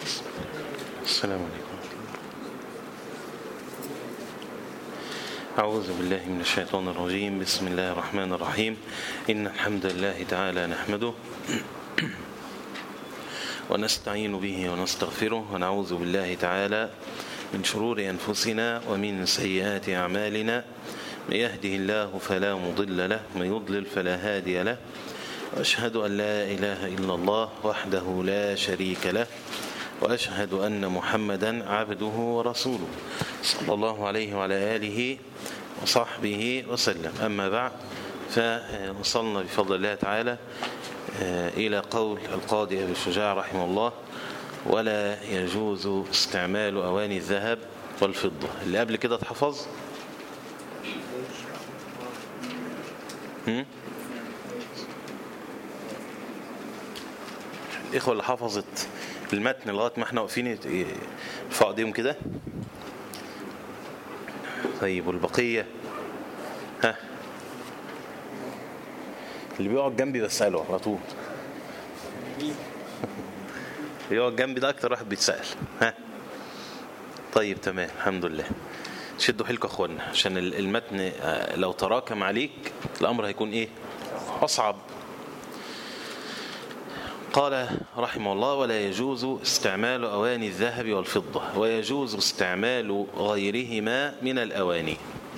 السلام عليكم. أعوذ بالله من الشيطان الرجيم. بسم الله الرحمن الرحيم. إن الحمد لله تعالى نحمده ونستعين به ونستغفره ونعوذ بالله تعالى من شرور أنفسنا ومن سيئات أعمالنا. من يهده الله فلا مضل له ومن يضلل فلا هادي له، وأشهد أن لا إله إلا الله وحده لا شريك له، وأشهد أن محمدا عبده ورسوله صلى الله عليه وعلى آله وصحبه وسلم. أما بعد، فوصلنا بفضل الله تعالى إلى قول القاضي أبي الشجاع رحمه الله: ولا يجوز استعمال أواني الذهب والفضة. اللي قبل كده اتحفظ؟ الإخوة اللي حفظت المتن لغاية ما احنا واقفين يرفعوا ايديهم كده. طيب، والبقية؟ ها، اللي بيقعد جنبي بسأله على طول. بيقعد جنبي ده أكتر واحد بيتسأل. ها، طيب تمام، الحمد لله. شدوا حيلكم يا اخوانا، عشان المتن لو تراكم عليك الأمر هيكون ايه؟ أصعب. قال رحمه الله: ولا يجوز استعمال أواني الذهب والفضة، ويجوز استعمال غيرهما من الأواني.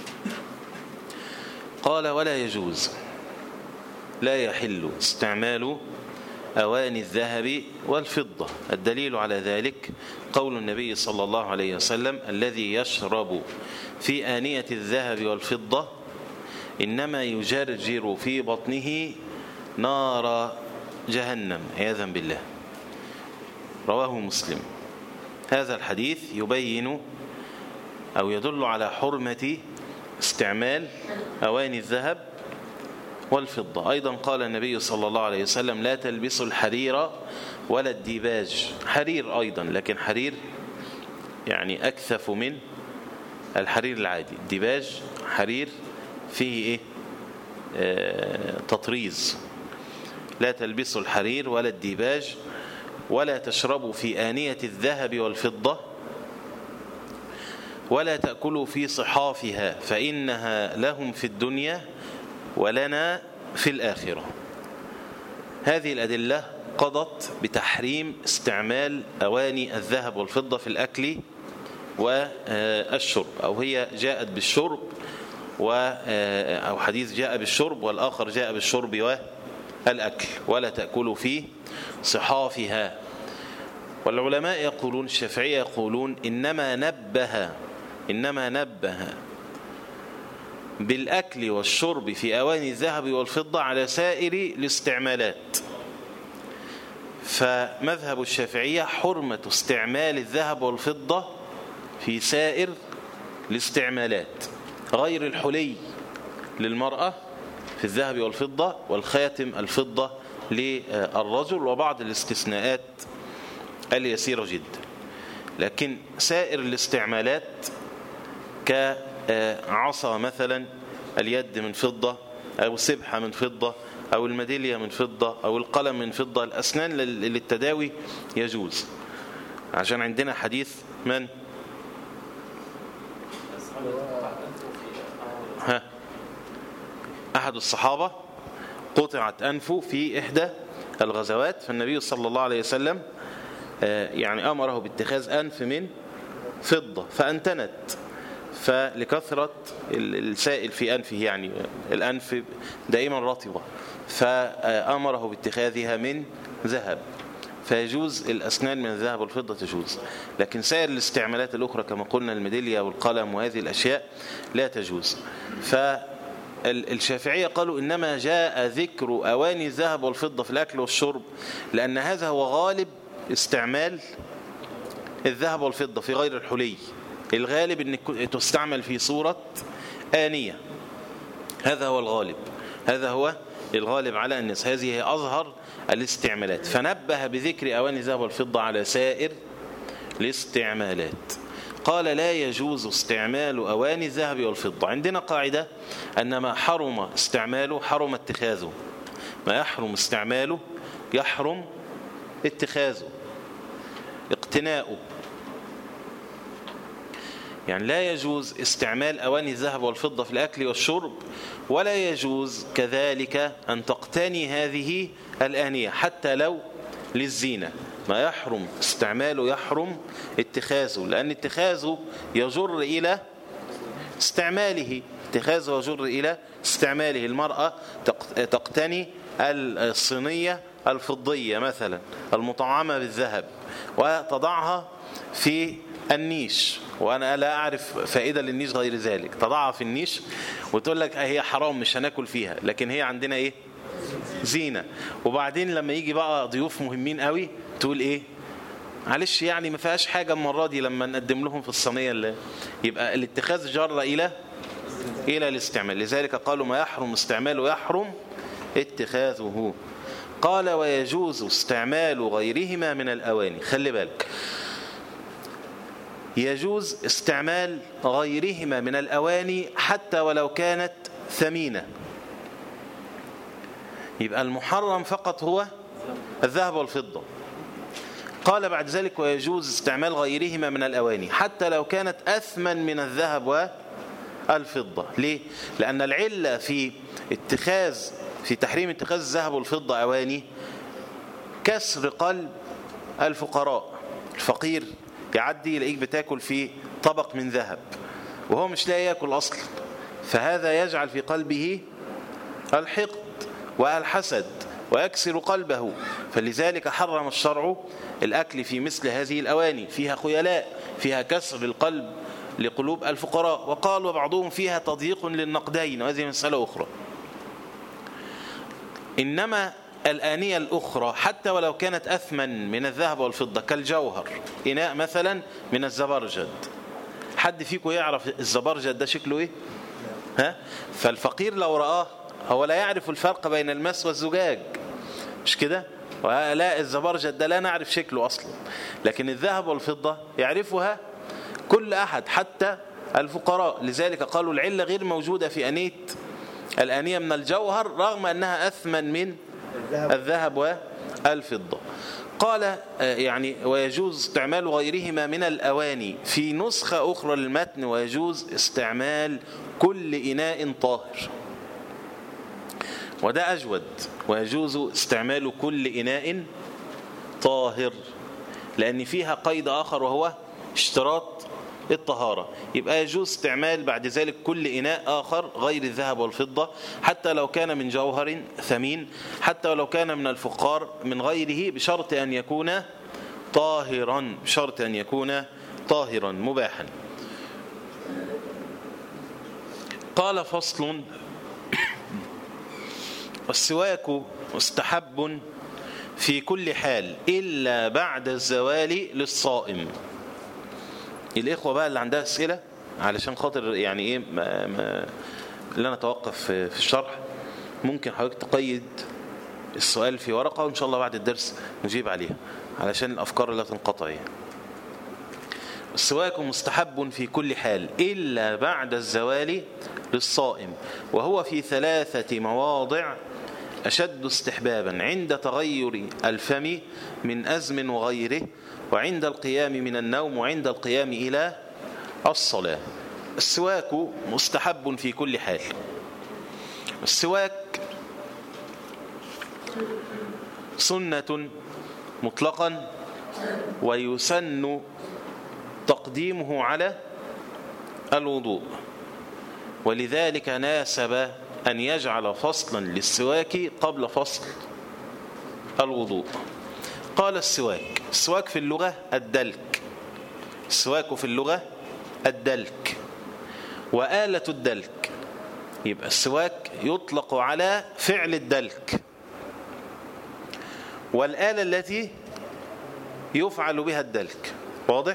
قال: ولا يجوز، لا يحل استعمال أواني الذهب والفضة. الدليل على ذلك قول النبي صلى الله عليه وسلم: الذي يشرب في آنية الذهب والفضة إنما يجرجر في بطنه نار جهنم عياذا بالله. رواه مسلم. هذا الحديث يبين أو يدل على حرمة استعمال أواني الذهب والفضة. أيضا قال النبي صلى الله عليه وسلم: لا تلبسوا الحرير ولا الديباج. حرير أيضا، لكن حرير يعني أكثف من الحرير العادي. الديباج حرير فيه تطريز. لا تلبسوا الحرير ولا الديباج، ولا تشربوا في آنية الذهب والفضة، ولا تأكلوا في صحافها فإنها لهم في الدنيا ولنا في الآخرة. هذه الأدلة قضت بتحريم استعمال أواني الذهب والفضة في الأكل والشرب، أو هي جاءت بالشرب أو حديث جاء بالشرب، والآخر جاء بالشرب والأكل. ولا تأكلوا في صحافها. والعلماء يقولون، الشافعية يقولون: إنما نبه بالأكل والشرب في أواني الذهب والفضة على سائر الاستعمالات. فمذهب الشافعية حرمة استعمال الذهب والفضة في سائر الاستعمالات، غير الحلي للمرأة في الذهب والفضة، والخاتم الفضة للرجل، وبعض الاستثناءات اليسيرة جدا. لكن سائر الاستعمالات كعصا مثلا اليد من فضة، أو سبحة من فضة، أو الميدالية من فضة، أو القلم من فضة، الأسنان للتداوي يجوز. عشان عندنا حديث من؟ أحد الصحابة قطعت أنفه في إحدى الغزوات، فالنبي صلى الله عليه وسلم يعني أمره باتخاذ أنف من فضة فأنتنت، فلكثرة السائل في أنفه، يعني الأنف دائما رطبة، فأمره باتخاذها من ذهب. فيجوز الأسنان من الذهب والفضة تجوز، لكن سائر الاستعمالات الأخرى كما قلنا الميدالية والقلم وهذه الأشياء لا تجوز. فالشافعية قالوا: إنما جاء ذكر أواني الذهب والفضة في الأكل والشرب لأن هذا هو غالب استعمال الذهب والفضة في غير الحلي. الغالب أن تستعمل في صورة آنية، هذا هو الغالب، هذا هو الغالب على الناس. هذه هي أظهر الاستعمالات، فنبه بذكر أواني الذهب والفضة على سائر الاستعمالات. قال: لا يجوز استعمال أواني الذهب والفضة. عندنا قاعدة أن ما حرم استعماله حرم اتخاذه، ما يحرم استعماله يحرم اتخاذه. اقتناؤه. يعني لا يجوز استعمال أواني الذهب والفضة في الأكل والشرب، ولا يجوز كذلك أن تقتني هذه الآنية حتى لو للزينة. ما يحرم استعماله يحرم اتخاذه، لأن اتخاذه يجر إلى استعماله. اتخاذه يجر إلى استعماله. المرأة تقتني الصينية الفضية مثلا المطعمة بالذهب وتضعها في النيش، وأنا لا أعرف فائدة للنيش غير ذلك. تضعها في النيش وتقول لك هي حرام مش هناكل فيها، لكن هي عندنا إيه؟ زينة. وبعدين لما يجي بقى ضيوف مهمين قوي تقول إيه؟ معلش يعني ما فيهاش حاجة المرة دي لما نقدم لهم في الصينية اللي يبقى الاتخاذ جر إلى الاستعمال. لذلك قالوا ما يحرم استعماله يحرم اتخاذه. قال ويجوز استعمال غيرهما من الأواني. خلي بالك، يجوز استعمال غيرهما من الأواني حتى ولو كانت ثمينة. يبقى المحرم فقط هو الذهب والفضة. قال بعد ذلك ويجوز استعمال غيرهما من الأواني حتى لو كانت أثمن من الذهب والفضة. ليه؟ لأن العلة في تحريم اتخاذ الذهب والفضة أواني كسر قلب الفقراء. الفقير يعدي يلاقيك بتاكل في طبق من ذهب وهو مش لاقي ياكل أصلا، فهذا يجعل في قلبه الحقد والحسد ويكسر قلبه. فلذلك حرم الشرع الأكل في مثل هذه الأواني، فيها خيلاء، فيها كسر القلب لقلوب الفقراء. وقال وبعضهم فيها تضييق للنقدين، وهذه مسألة أخرى. إنما الآنية الأخرى حتى ولو كانت أثمن من الذهب والفضة كالجوهر، إناء مثلا من الزبرجد. حد فيكم يعرف الزبرجد ده شكله إيه؟ فالفقير لو رآه هو لا يعرف الفرق بين الماس والزجاج، مش كده؟ لا، الزبرجد ده لا نعرف شكله أصلا، لكن الذهب والفضة يعرفها كل أحد حتى الفقراء. لذلك قالوا العلة غير موجودة في الآنية من الجوهر رغم أنها أثمن من الذهب والفضة. قال يعني ويجوز استعمال غيرهما من الأواني. في نسخة أخرى للمتن ويجوز استعمال كل إناء طاهر، وده أجود. ويجوز استعمال كل إناء طاهر لأن فيها قيد آخر وهو اشتراط الطهارة. يبقى يجوز استعمال بعد ذلك كل إناء آخر غير الذهب والفضة حتى لو كان من جوهر ثمين، حتى ولو كان من الفقار من غيره، بشرط أن يكون طاهرا، بشرط أن يكون طاهرا مباحا. قال فصل السواك مستحب في كل حال إلا بعد الزوال للصائم. الإخوة بقى اللي عندها أسئلة علشان خاطر يعني إيه لا نتوقف في الشرح، ممكن حضرتك تقيد السؤال في ورقة وإن شاء الله بعد الدرس نجيب عليها علشان الأفكار لا تنقطع يعني. السواك مستحب في كل حال إلا بعد الزوال للصائم، وهو في 3 مواضع أشد استحبابا: عند تغير الفم من أزم وغيره، وعند القيام من النوم، وعند القيام إلى الصلاة. السواك مستحب في كل حال. السواك سنة مطلقا، ويسن تقديمه على الوضوء، ولذلك ناسب أن يجعل فصلا للسواك قبل فصل الوضوء. قال السواك في اللغة الدلك. السواك في اللغة الدلك وآلة الدلك. يبقى السواك يطلق على فعل الدلك والآلة التي يفعل بها الدلك. واضح؟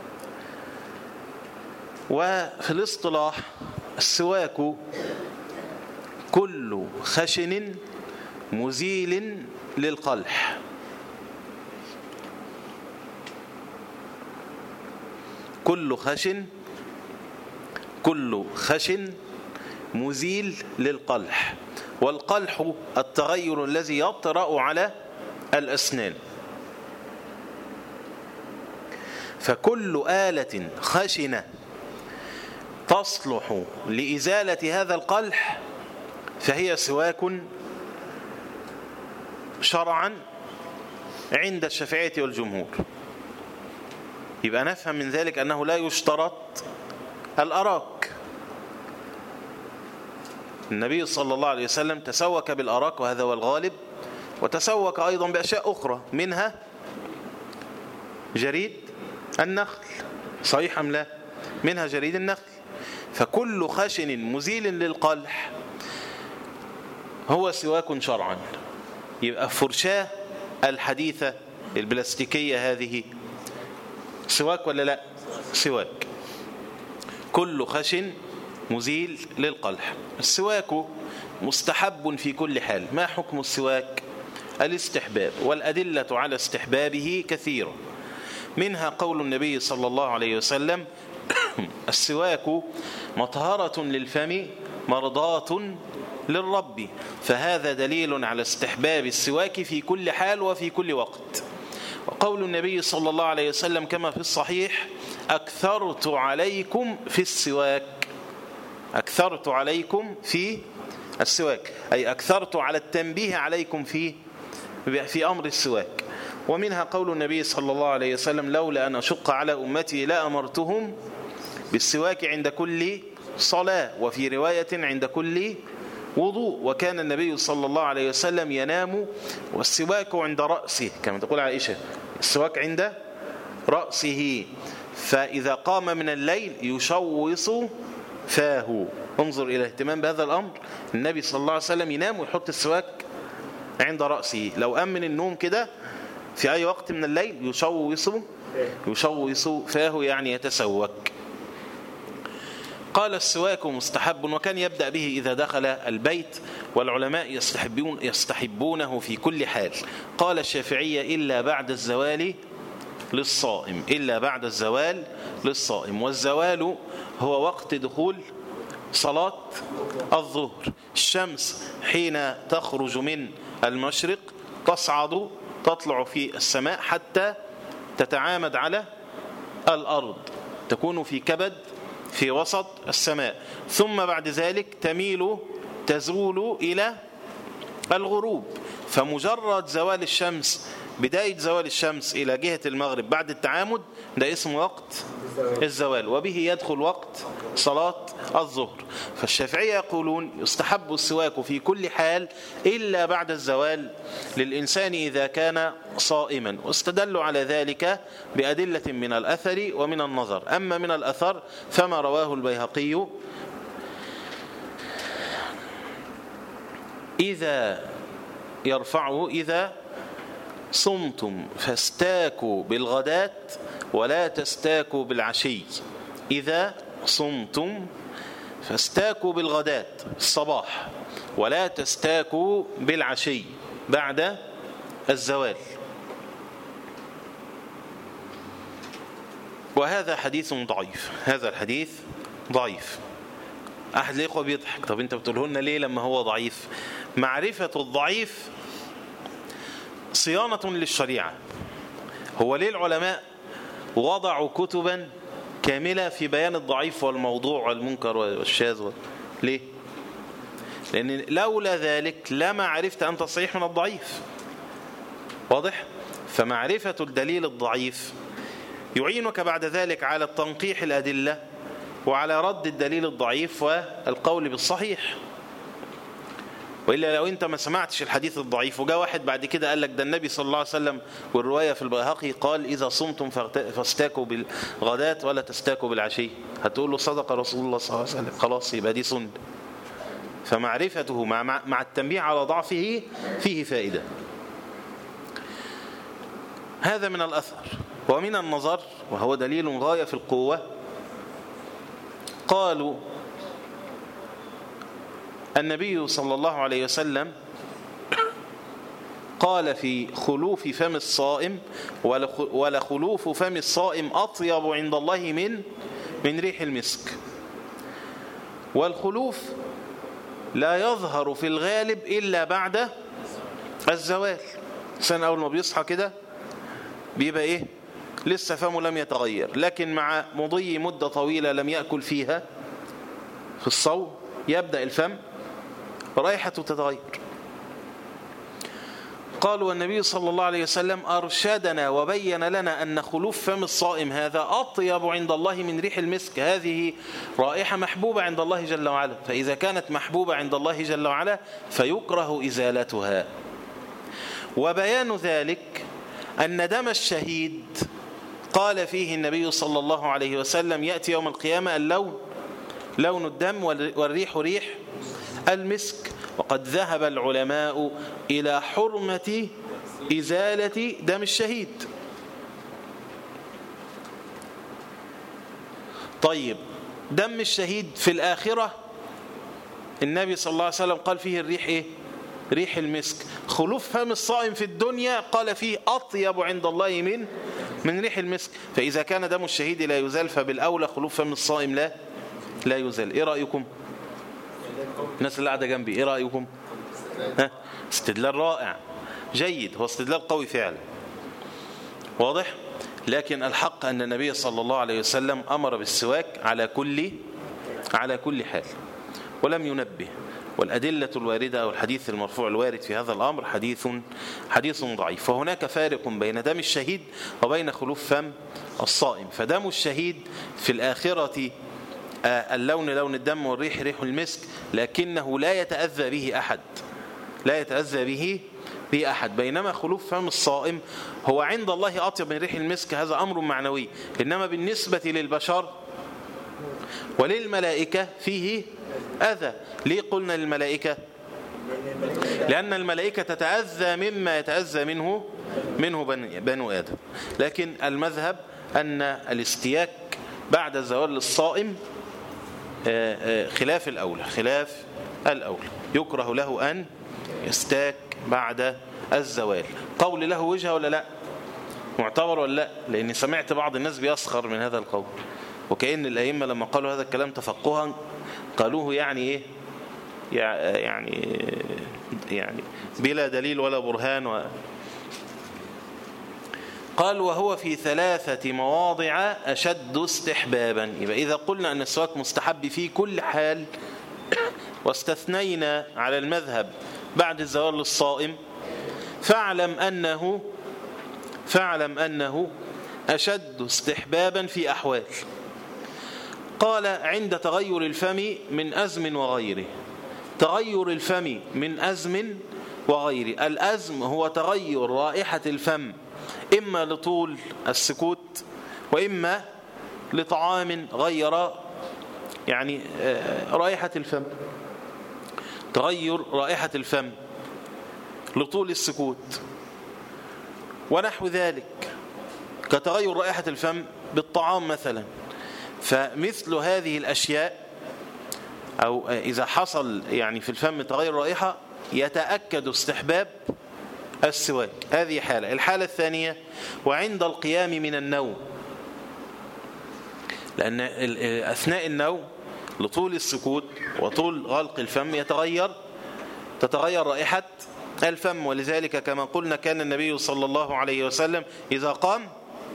وفي الاصطلاح السواك كل خشن مزيل للقلح. كل خشن مزيل للقلح. والقلح التغير الذي يطرأ على الأسنان. فكل آلة خشنة تصلح لإزالة هذا القلح فهي سواك شرعا عند الشافعية والجمهور. يبقى نفهم من ذلك أنه لا يشترط الأراك. النبي صلى الله عليه وسلم تسوك بالأراك وهذا هو الغالب، وتسوك أيضا بأشياء أخرى منها جريد النخل، صحيح أم لا؟ منها جريد النخل. فكل خشن مزيل للقلح هو سواك شرعا. يبقى فرشاة الحديثة البلاستيكية هذه سواك ولا لا؟ سواك. كل خشن مزيل للقلح. السواك مستحب في كل حال. ما حكم السواك؟ الاستحباب، والأدلة على استحبابه كثيرة، منها قول النبي صلى الله عليه وسلم: السواك مطهرة للفم مرضاة للرب. فهذا دليل على استحباب السواك في كل حال وفي كل وقت. وقول النبي صلى الله عليه وسلم كما في الصحيح: أكثرت عليكم في السواك. أكثرت عليكم في السواك أي أكثرت على التنبيه عليكم في أمر السواك. ومنها قول النبي صلى الله عليه وسلم: لولا أن أشق على أمتي لأمرتهم بالسواك عند كل صلاة، وفي رواية عند كل وضوء. وكان النبي صلى الله عليه وسلم ينام والسواك عند رأسه، كما تقول عائشة: السواك عند رأسه، فإذا قام من الليل يشوص فاه. انظر إلى اهتمام بهذا الأمر. النبي صلى الله عليه وسلم ينام ويحط السواك عند رأسه. لو قام من النوم كده في أي وقت من الليل يشوص فاه، يعني يتسوك. قال: السواك مستحب، وكان يبدأ به إذا دخل البيت، والعلماء يستحبونه في كل حال. قال الشافعية: إلا بعد الزوال للصائم. إلا بعد الزوال للصائم. والزوال هو وقت دخول صلاة الظهر. الشمس حين تخرج من المشرق تصعد تطلع في السماء حتى تتعامد على الأرض، تكون في كبد في وسط السماء، ثم بعد ذلك تزول إلى الغروب. فمجرد زوال الشمس، بداية زوال الشمس إلى جهة المغرب بعد التعامد، ده اسمه وقت الزوال، وبه يدخل وقت صلاة الظهر. فالشافعية يقولون يستحب السواك في كل حال إلا بعد الزوال للإنسان إذا كان صائما. واستدلوا على ذلك بأدلة من الأثر ومن النظر. أما من الأثر فما رواه البيهقي: إذا صمتم فاستاكوا بالغداة ولا تستاكوا بالعشي. إذا صمتم فاستاكوا بالغداة الصباح، ولا تستاكوا بالعشي بعد الزوال. وهذا حديث ضعيف. هذا الحديث ضعيف. أحد الإخوة بيضحك: طب أنت بتقوله لنا ليه لما هو ضعيف؟ معرفة الضعيف صيانة للشريعة. هو ليه العلماء وضعوا كتبا كاملة في بيان الضعيف والموضوع والمنكر والشاذ؟ ليه؟ لأن لولا ذلك لما عرفت أنت الصحيح من الضعيف. واضح؟ فمعرفة الدليل الضعيف يعينك بعد ذلك على تنقيح الأدلة وعلى رد الدليل الضعيف والقول بالصحيح. وإلا لو أنت ما سمعتش الحديث الضعيف وجاء واحد بعد كده قال لك ده النبي صلى الله عليه وسلم، والرواية في البيهقي قال: إذا صمتم فاستاكوا بالغداة ولا تستاكوا بالعشي، هتقول له صدق رسول الله صلى الله عليه وسلم، خلاص يبقى دي سنة. فمعرفته مع التنبيه على ضعفه فيه فائدة. هذا من الأثر. ومن النظر، وهو دليل غاية في القوة، قالوا: النبي صلى الله عليه وسلم قال في خلوف فم الصائم: ولخلوف فم الصائم أطيب عند الله من ريح المسك. والخلوف لا يظهر في الغالب إلا بعد الزوال. الإنسان أول ما بيصحى كده بيبقى إيه؟ لسه فمه لم يتغير، لكن مع مضي مدة طويلة لم يأكل فيها في الصوم يبدأ الفم رائحته تتغير. قالوا والنبي صلى الله عليه وسلم أرشدنا وبين لنا أن خلوف فم الصائم هذا أطيب عند الله من ريح المسك، هذه رائحة محبوبة عند الله جل وعلا، فإذا كانت محبوبة عند الله جل وعلا فيكره إزالتها. وبيان ذلك أن دم الشهيد قال فيه النبي صلى الله عليه وسلم يأتي يوم القيامة اللون لون الدم والريح ريح المسك، وقد ذهب العلماء إلى حرمة إزالة دم الشهيد. طيب دم الشهيد في الآخرة النبي صلى الله عليه وسلم قال فيه الريح إيه؟ ريح المسك. خلوف فم الصائم في الدنيا قال فيه أطيب عند الله من ريح المسك، فإذا كان دم الشهيد لا يزال فبالأولى خلوف فم الصائم لا يزال. إيه رأيكم؟ الناس اللي قاعدة جنبي إيه رأيكم؟ استدلال رائع جيد، هو استدلال قوي فعلا واضح، لكن الحق أن النبي صلى الله عليه وسلم أمر بالسواك على كل حال ولم ينبه، والأدلة الواردة أو الحديث المرفوع الوارد في هذا الأمر حديث ضعيف. فهناك فارق بين دم الشهيد وبين خلوف فم الصائم. فدم الشهيد في الآخرة اللون لون الدم والريح ريح المسك، لكنه لا يتأذى به أحد، بينما خلوف فم الصائم هو عند الله أطيب من ريح المسك، هذا أمر معنوي. إنما بالنسبة للبشر وللملائكة فيه أذى. ليه قلنا للملائكة؟ لأن الملائكة تتأذى مما يتأذى منه بنو آدم، لكن المذهب أن الاستياك بعد زوال للصائم خلاف الأولى يكره له أن يستاك بعد الزوال. قول له وجهة ولا لا؟ معتبر ولا لا؟ لأني سمعت بعض الناس بيسخر من هذا القول، وكأن الأئمة لما قالوا هذا الكلام تفقها قالوه يعني إيه؟ يعني بلا دليل ولا برهان قال وهو في 3 مواضع أشد استحبابا. يبقى إذا قلنا أن السواك مستحب في كل حال واستثنينا على المذهب بعد الزوال للصائم فاعلم أنه أشد استحبابا في أحوال. قال عند تغير الفم من أزم وغيره. تغير الفم من أزم وغيره، الأزم هو تغير رائحة الفم إما لطول السكوت وإما لطعام غير يعني رائحة الفم. تغير رائحة الفم لطول السكوت ونحو ذلك، كتغير رائحة الفم بالطعام مثلا. فمثل هذه الأشياء أو إذا حصل يعني في الفم تغير رائحة يتأكد استحباب السواك. هذه حالة. الحالة الثانية وعند القيام من النوم، لأن أثناء النوم لطول السكوت وطول غلق الفم تتغير رائحة الفم، ولذلك كما قلنا كان النبي صلى الله عليه وسلم إذا قام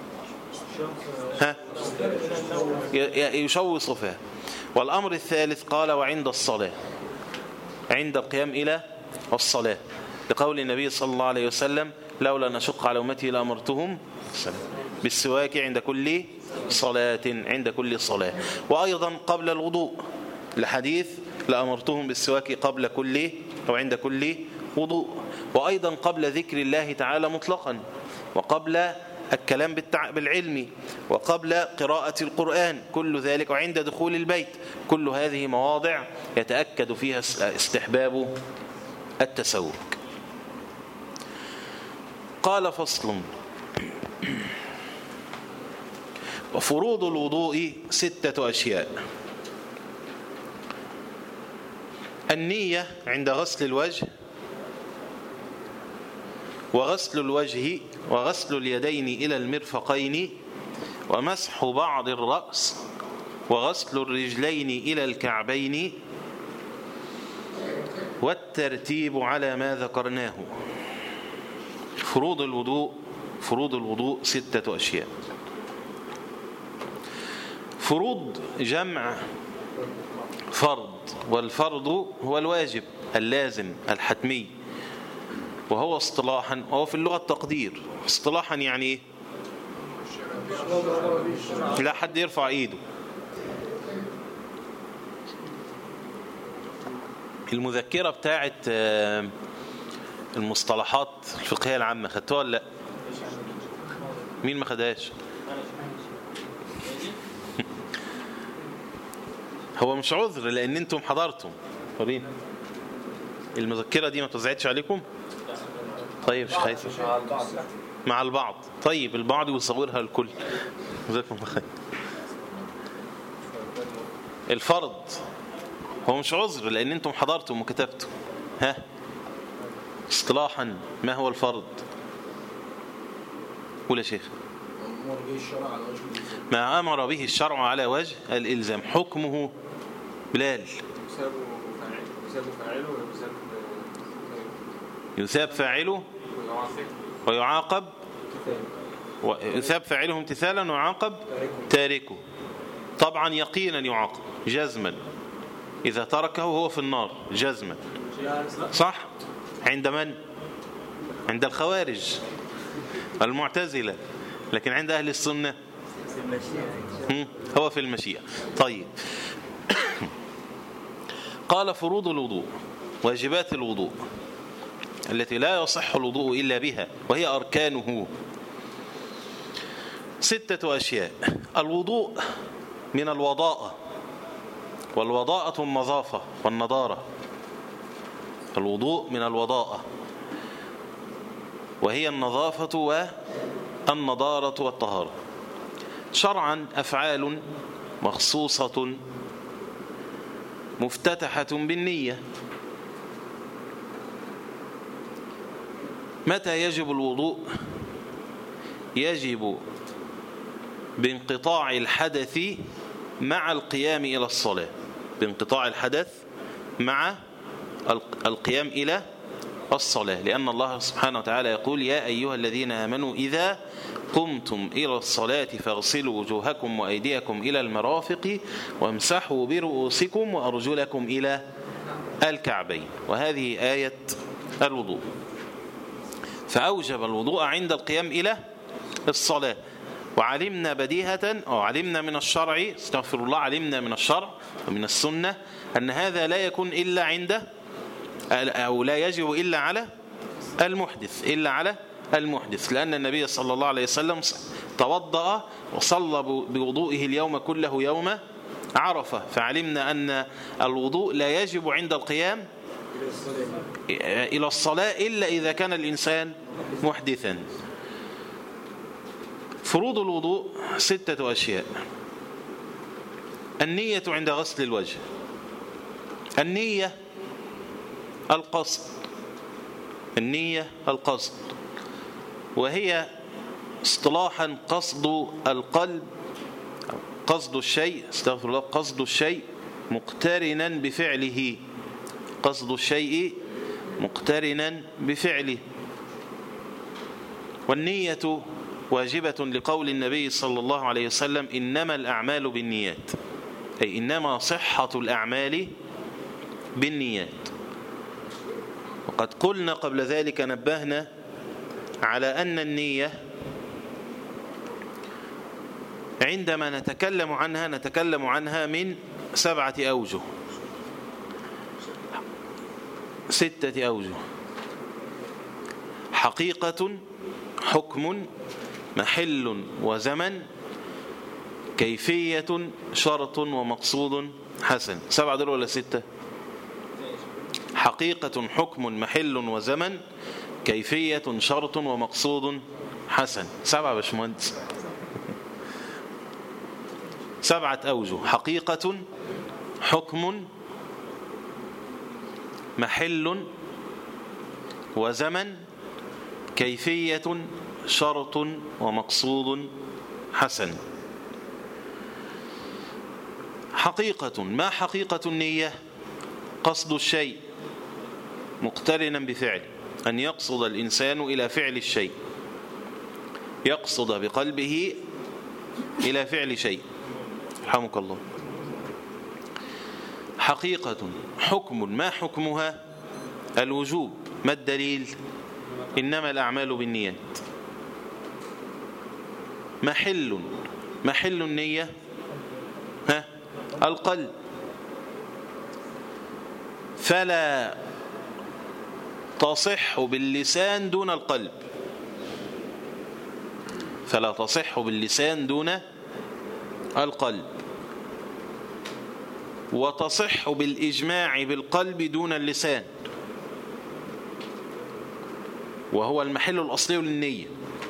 يشوص فيها. والأمر الثالث قال وعند الصلاة، عند القيام إلى الصلاة، لقول النبي صلى الله عليه وسلم لولا نشق على أمتي لأمرتهم بالسواك عند كل صلاة. وأيضا قبل الوضوء لحديث لأمرتهم بالسواك قبل كل أو عند كل وضوء، وأيضا قبل ذكر الله تعالى مطلقا، وقبل الكلام بالعلم، وقبل قراءة القرآن، كل ذلك، وعند دخول البيت. كل هذه مواضع يتأكد فيها استحباب التسوك. قال فصل وفروض الوضوء 6 أشياء: النية عند غسل الوجه، وغسل الوجه وغسل اليدين إلى المرفقين، ومسح بعض الرأس، وغسل الرجلين إلى الكعبين، والترتيب على ما ذكرناه. فروض الوضوء فروض الوضوء 6 أشياء. فروض جمع فرض، والفرض هو الواجب اللازم الحتمي، وهو اصطلاحا، وهو في اللغة التقدير. اصطلاحا يعني ايه؟ لا حد يرفع ايده. المذكرة بتاعت المصطلحات الفقهية العامة خدتوها ولا لا؟ مين ما خدهاش؟ هو مش عذر لان انتم حضرتم. ورينا المذكرة دي ما توزعتش عليكم؟ طيب مش خايف مع البعض. طيب البعض يصورها الكل. جزاكم الله خير. الفرض هو مش عذر لان انتم حضرتم وكتبتم. ها اصطلاحا ما هو الفرض؟ قول يا شيخ. ما أمر به الشرع على وجه الإلزام. حكمه بلال. يثاب فاعله ويعاقب، ويثاب فاعله امتثالا ويعاقب تاركه. طبعا يقينا يعاقب جزما، إذا تركه هو في النار جزما، صح؟ عند من؟ عند الخوارج المعتزلة. لكن عند أهل السنة هو في المشيئة. طيب قال فروض الوضوء، واجبات الوضوء التي لا يصح الوضوء إلا بها، وهي أركانه 6 أشياء. الوضوء من الوضاءة، والوضاءة النظافة والنضارة. الوضوء من الوضاءة وهي النظافة والنضارة والطهارة. شرعا أفعال مخصوصة مفتتحة بالنية. متى يجب الوضوء؟ يجب بانقطاع الحدث مع القيام إلى الصلاة. بانقطاع الحدث مع القيام إلى الصلاة، لأن الله سبحانه وتعالى يقول: يا أيها الذين آمنوا إذا قمتم إلى الصلاة فاغسلوا وجوهكم وأيديكم إلى المرافق وامسحوا برؤوسكم وأرجلكم إلى الكعبين. وهذه آية الوضوء. فأوجب الوضوء عند القيام إلى الصلاة. وعلمنا بديهة، أو علمنا من الشرع، استغفر الله، علمنا من الشرع ومن السنة أن هذا لا يكون إلا عند، أو لا يجب إلا على المحدث، إلا على المحدث، لأن النبي صلى الله عليه وسلم توضأ وصلى بوضوئه اليوم كله يوم عرفة. فعلمنا أن الوضوء لا يجب عند القيام إلى الصلاة إلا إذا كان الإنسان محدثا. فروض الوضوء 6 أشياء. النية عند غسل الوجه. النية القصد، النية القصد، وهي اصطلاحا قصد القلب، قصد الشيء، استغفر الله، قصد الشيء مقترنا بفعله. قصد الشيء مقترنا بفعله. والنية واجبة لقول النبي صلى الله عليه وسلم: إنما الأعمال بالنيات، أي إنما صحة الأعمال بالنيات. وقد قلنا قبل ذلك، نبهنا على أن النية عندما نتكلم عنها من 7 أوجه، 6 أوجه: حقيقة، حكم، محل وزمن، كيفية، شرط، ومقصود حسن. 7 دول ولا 6؟ حقيقة، حكم، محل وزمن، كيفية، شرط، ومقصود حسن. 7 باشمهندس. 7 أوجه: حقيقة، حكم، محل وزمن، كيفية، شرط، ومقصود حسن. حقيقة. ما حقيقة النية؟ قصد الشيء مقترنا بفعل، أن يقصد الإنسان إلى فعل الشيء. يقصد بقلبه إلى فعل شيء. رحمك الله. حقيقة حكم ما حكمها الوجوب. ما الدليل؟ إنما الأعمال بالنيات. محل النية القلب، فلا تصح باللسان دون القلب، فلا تصح باللسان دون القلب، وتصح بالإجماع بالقلب دون اللسان، وهو المحل الأصلي للنية.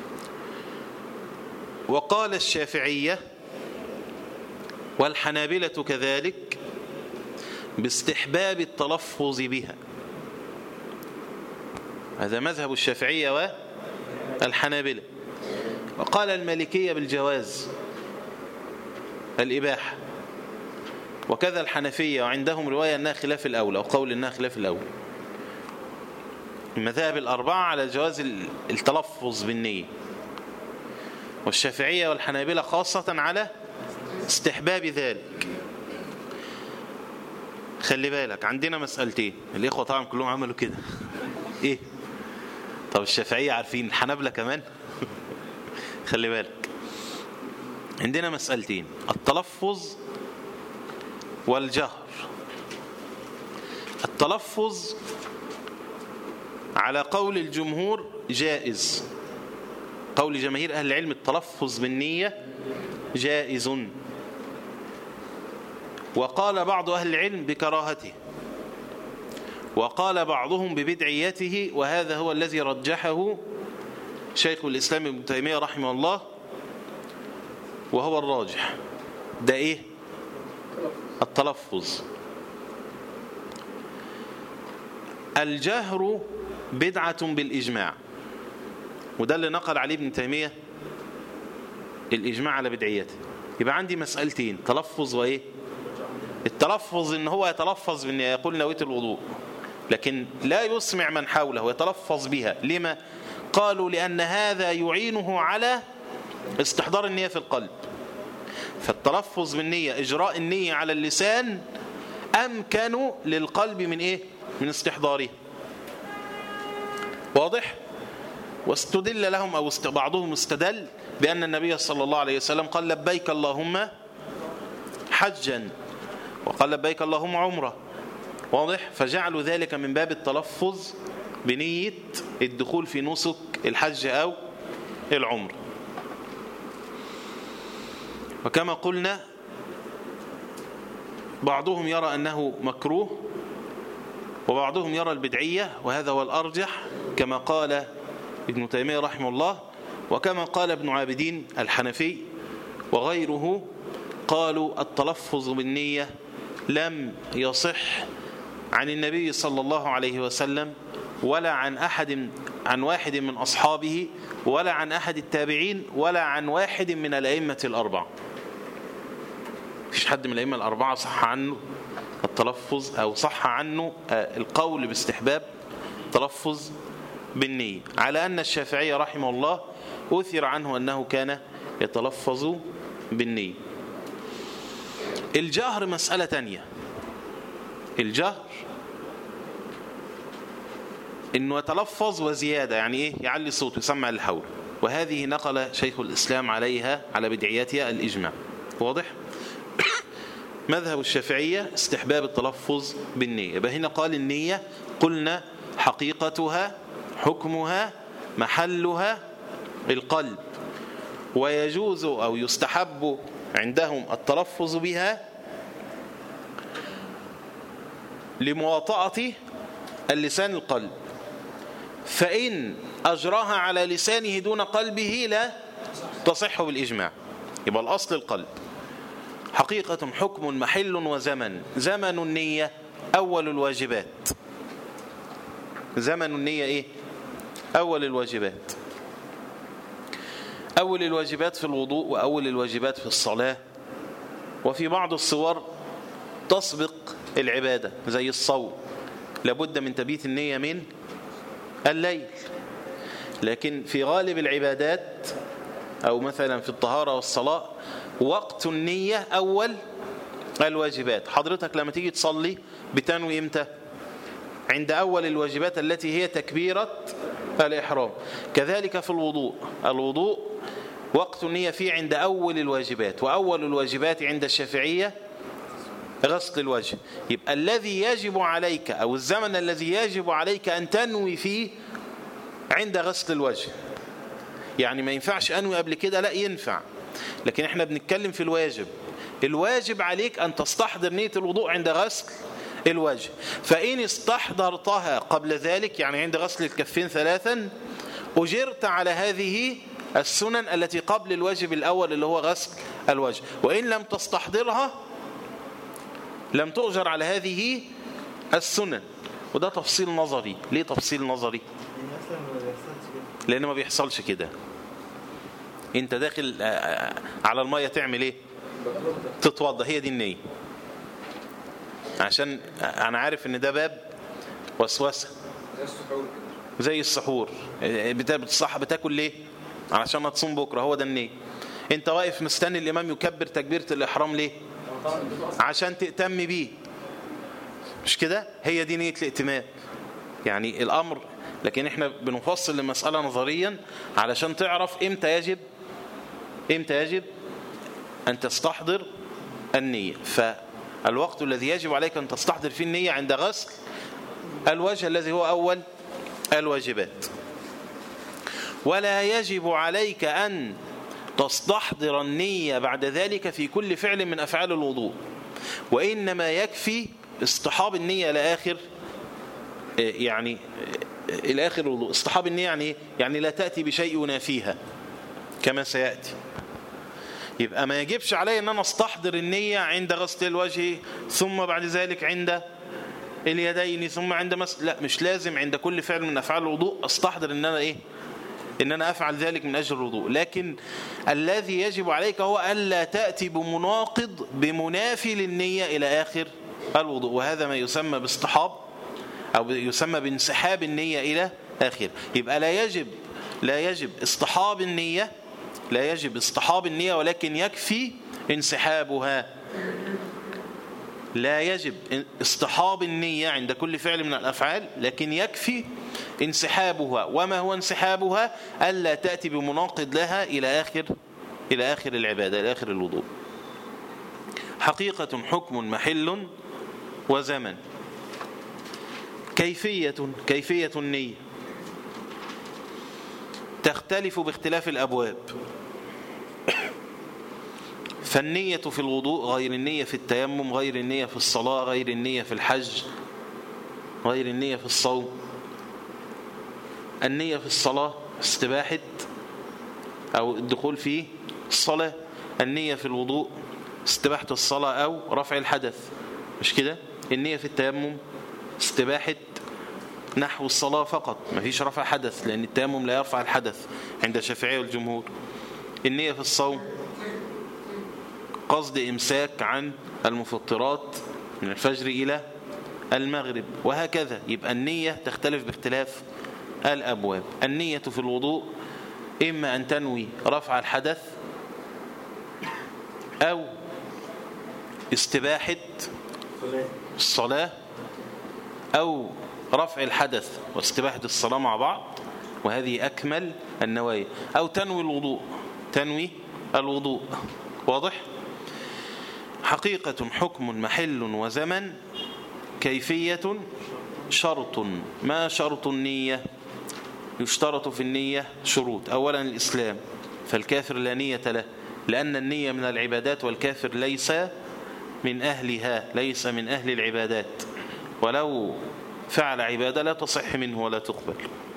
وقال الشافعية والحنابلة كذلك باستحباب التلفظ بها. هذا مذهب الشافعية والحنابلة. وقال المالكية بالجواز الإباحة، وكذا الحنفية، وعندهم رواية أنها خلاف الأولى، وقول أنها خلاف الأولى. المذاهب الأربعة على جواز التلفظ بالنية، والشافعية والحنابلة خاصة على استحباب ذلك. خلي بالك عندنا مسألتين، الإخوة طبعا كلهم عملوا كده. إيه؟ طب الشافعية عارفين، الحنابلة كمان. خلي بالك عندنا مسألتين، التلفظ والجهر. التلفظ على قول الجمهور جائز، قول جماهير أهل العلم التلفظ بالنية جائز، وقال بعض أهل العلم بكراهته، وقال بعضهم ببدعيته، وهذا هو الذي رجحه شيخ الإسلام ابن تيمية رحمه الله، وهو الراجح. ده إيه؟ التلفظ. الجهر بدعة بالإجماع، وده اللي نقل عليه ابن تيمية الإجماع على بدعيته. يبقى عندي مسألتين، تلفظ وإيه؟ التلفظ إن هو يتلفظ بالنية، يقول نويت الوضوء، لكن لا يسمع من حوله، يتلفظ بها. لما؟ قالوا لأن هذا يعينه على استحضار النية في القلب. فالتلفظ بالنية، إجراء النية على اللسان، أمكن للقلب من إيه؟ من استحضاره. واضح؟ واستدل لهم، أو بعضهم استدل بأن النبي صلى الله عليه وسلم قال لبيك اللهم حجا، وقال لبيك اللهم عمرة. واضح؟ فجعلوا ذلك من باب التلفظ بنية الدخول في نسك الحج أو العمر. وكما قلنا بعضهم يرى أنه مكروه، وبعضهم يرى البدعية، وهذا هو الأرجح كما قال ابن تيمية رحمه الله، وكما قال ابن عابدين الحنفي وغيره، قالوا التلفظ بالنية لم يصح عن النبي صلى الله عليه وسلم، ولا عن واحد من أصحابه، ولا عن أحد التابعين، ولا عن واحد من الأئمة الأربعة. فيش حد من الأئمة الأربعة صح عنه التلفظ، أو صح عنه القول باستحباب التلفظ بالنية، على أن الشافعي رحمه الله أثر عنه أنه كان يتلفظ بالنية. الجهر مسألة تانية. الجهر إنه يتلفظ وزيادة، يعني إيه؟ يعلي صوته، يسمع الحول، وهذه نقل شيخ الإسلام عليها على بدعيتها الإجماع. واضح؟ مذهب الشافعية استحباب التلفظ بالنية. يبقى هنا قال النية، قلنا حقيقتها حكمها محلها القلب، ويجوز أو يستحب عندهم التلفظ بها لمواطأة اللسان القلب، فإن أجراها على لسانه دون قلبه لا تصح بالإجماع. يبقى الأصل القلب. حقيقة حكم محل وزمن. زمن النية أول الواجبات. زمن النية إيه؟ أول الواجبات. أول الواجبات في الوضوء، وأول الواجبات في الصلاة، وفي بعض الصور تسبق العبادة زي الصوم، لابد من تبييت النية من الليل. لكن في غالب العبادات أو مثلا في الطهارة والصلاة وقت النية أول الواجبات. حضرتك لما تيجي تصلي بتنوي إمتى؟ عند أول الواجبات التي هي تكبيرة الإحرام. كذلك في الوضوء وقت النية فيه عند أول الواجبات، وأول الواجبات عند الشافعية غسل الوجه. يبقى الذي يجب عليك أو الزمن الذي يجب عليك أن تنوي فيه عند غسل الوجه. يعني ما ينفعش أنوي قبل كده، لا ينفع، لكن احنا بنتكلم في الواجب عليك أن تستحضر نية الوضوء عند غسل الوجه. فإن استحضرتها قبل ذلك، يعني عند غسل الكفين 3، أجرت على هذه السنن التي قبل الواجب الأول اللي هو غسل الوجه. وإن لم تستحضرها لم تؤجر على هذه السنن. وده تفصيل نظري. ليه تفصيل نظري؟ لأنه ما بيحصلش كده. انت داخل على المية تعمل ايه؟ تتوضى. هي دي النية. عشان انا عارف ان ده باب وسوسة زي السحور. بتاكل ليه؟ علشان تصوم بكرة. هو ده النية. انت واقف مستني الامام يكبر تكبيرة الاحرام ليه؟ عشان تأتم بيه، مش كده؟ هي دي نية الائتمام. يعني الامر، لكن احنا بنفصل المسألة نظريا علشان تعرف امتى يجب ان تستحضر النية. فالوقت الذي يجب عليك ان تستحضر فيه النية عند غسل الوجه الذي هو اول الواجبات. ولا يجب عليك ان تستحضر النية بعد ذلك في كل فعل من افعال الوضوء، وانما يكفي اصطحاب النية الى اخر، يعني الى اخر الوضوء. اصطحاب النية يعني لا تأتي بشيء ينافيها كما سيأتي. يبقى ما يجبش علي ان انا استحضر النية عند غسل الوجه، ثم بعد ذلك عند اليدين، ثم عند لا، مش لازم عند كل فعل من افعال الوضوء استحضر ان انا ان انا افعل ذلك من اجل الوضوء. لكن الذي يجب عليك هو الا تأتي بمناقض بمنافي للنية الى اخر الوضوء، وهذا ما يسمى باصطحاب او يسمى بانسحاب النية الى اخر. يبقى لا يجب اصطحاب النية، لا يجب اصطحاب النية، ولكن يكفي انسحابها. لا يجب اصطحاب النية عند كل فعل من الأفعال، لكن يكفي انسحابها. وما هو انسحابها؟ ألا تأتي بمناقض لها إلى آخر العبادة، إلى آخر الوضوء. حقيقة، حكم، محل، وزمن. كيفية النية تختلف باختلاف الأبواب. فالنية في الوضوء غير النية في التيمم، غير النية في الصلاة، غير النية في الحج، غير النية في الصوم. النية في الصلاة استباحة أو الدخول في الصلاة. النية في الوضوء استباحة الصلاة أو رفع الحدث، مش كده؟ النية في التيمم استباحة نحو الصلاة فقط، ما فيش رفع حدث، لأن التيمم لا يرفع الحدث عند الشافعية والجمهور. النية في الصوم قصد إمساك عن المفطرات من الفجر إلى المغرب، وهكذا. يبقى النية تختلف باختلاف الأبواب. النية في الوضوء إما أن تنوي رفع الحدث أو استباحة الصلاة أو رفع الحدث واستباحة الصلاة مع بعض، وهذه أكمل النوايا. أو تنوي الوضوء. واضح؟ حقيقة، حكم، محل، وزمن. كيفية، شرط. ما شرط النية؟ يشترط في النية شروط. أولا الإسلام، فالكافر لا نية له، لأن النية من العبادات، والكافر ليس من أهلها، ليس من أهل العبادات، ولو فعل عبادة لا تصح منه ولا تقبل.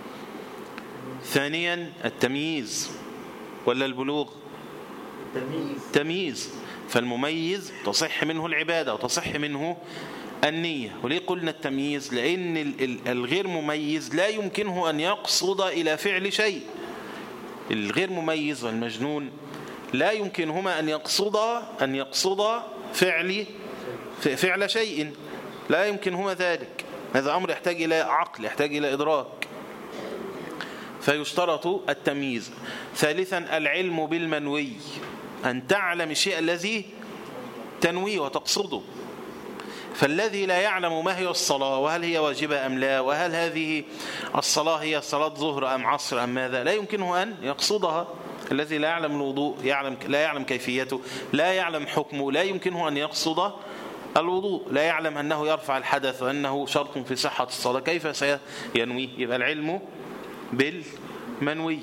ثانيا التمييز ولا البلوغ؟ تمييز. فالمميز تصح منه العبادة وتصح منه النية. وليه قلنا التمييز؟ لأن الغير مميز لا يمكنه أن يقصد إلى فعل شيء. الغير مميز والمجنون لا يمكنهما أن يقصدا فعل شيء، لا يمكنهما ذلك. هذا أمر يحتاج إلى عقل، يحتاج إلى إدراك. فيشترط التمييز. ثالثا العلم بالمنوي، أن تعلم الشيء الذي تنويه وتقصده. فالذي لا يعلم ما هي الصلاة وهل هي واجبة أم لا، وهل هذه الصلاة هي صلاة ظهر أم عصر أم ماذا، لا يمكنه أن يقصدها. الذي لا يعلم الوضوء لا يعلم كيفيته، لا يعلم حكمه، لا يمكنه أن يقصد الوضوء، لا يعلم أنه يرفع الحدث وأنه شرط في صحة الصلاة، كيف سينوي؟ يبقى العلم بالمنوي.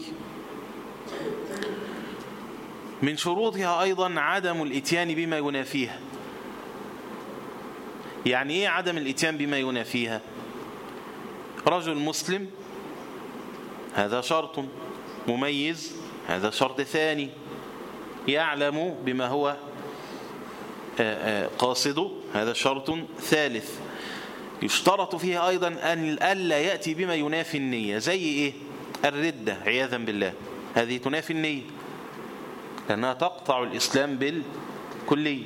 من شروطها أيضا عدم الإتيان بما ينافيها. يعني إيه عدم الإتيان بما ينافيها؟ رجل مسلم هذا شرط، مميز هذا شرط ثاني، يعلم بما هو قاصده هذا شرط ثالث. يشترط فيها أيضا أن ألا يأتي بما ينافي النية. زي إيه؟ الردة عياذا بالله، هذه تنافي النية لأنها تقطع الإسلام بالكلية.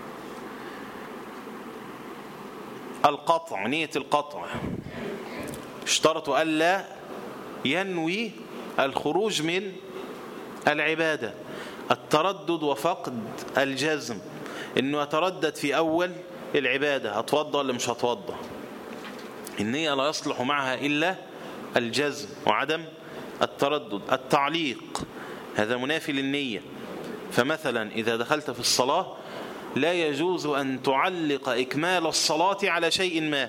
القطع، نية القطع، اشترط ألا ينوي الخروج من العبادة. التردد وفقد الجزم، إنه يتردد في أول العبادة، هتوضأ ولا مش هتوضأ. النية لا يصلح معها إلا الجزم وعدم التردد. التعليق هذا منافي للنية. فمثلا إذا دخلت في الصلاة لا يجوز أن تعلق إكمال الصلاة على شيء ما.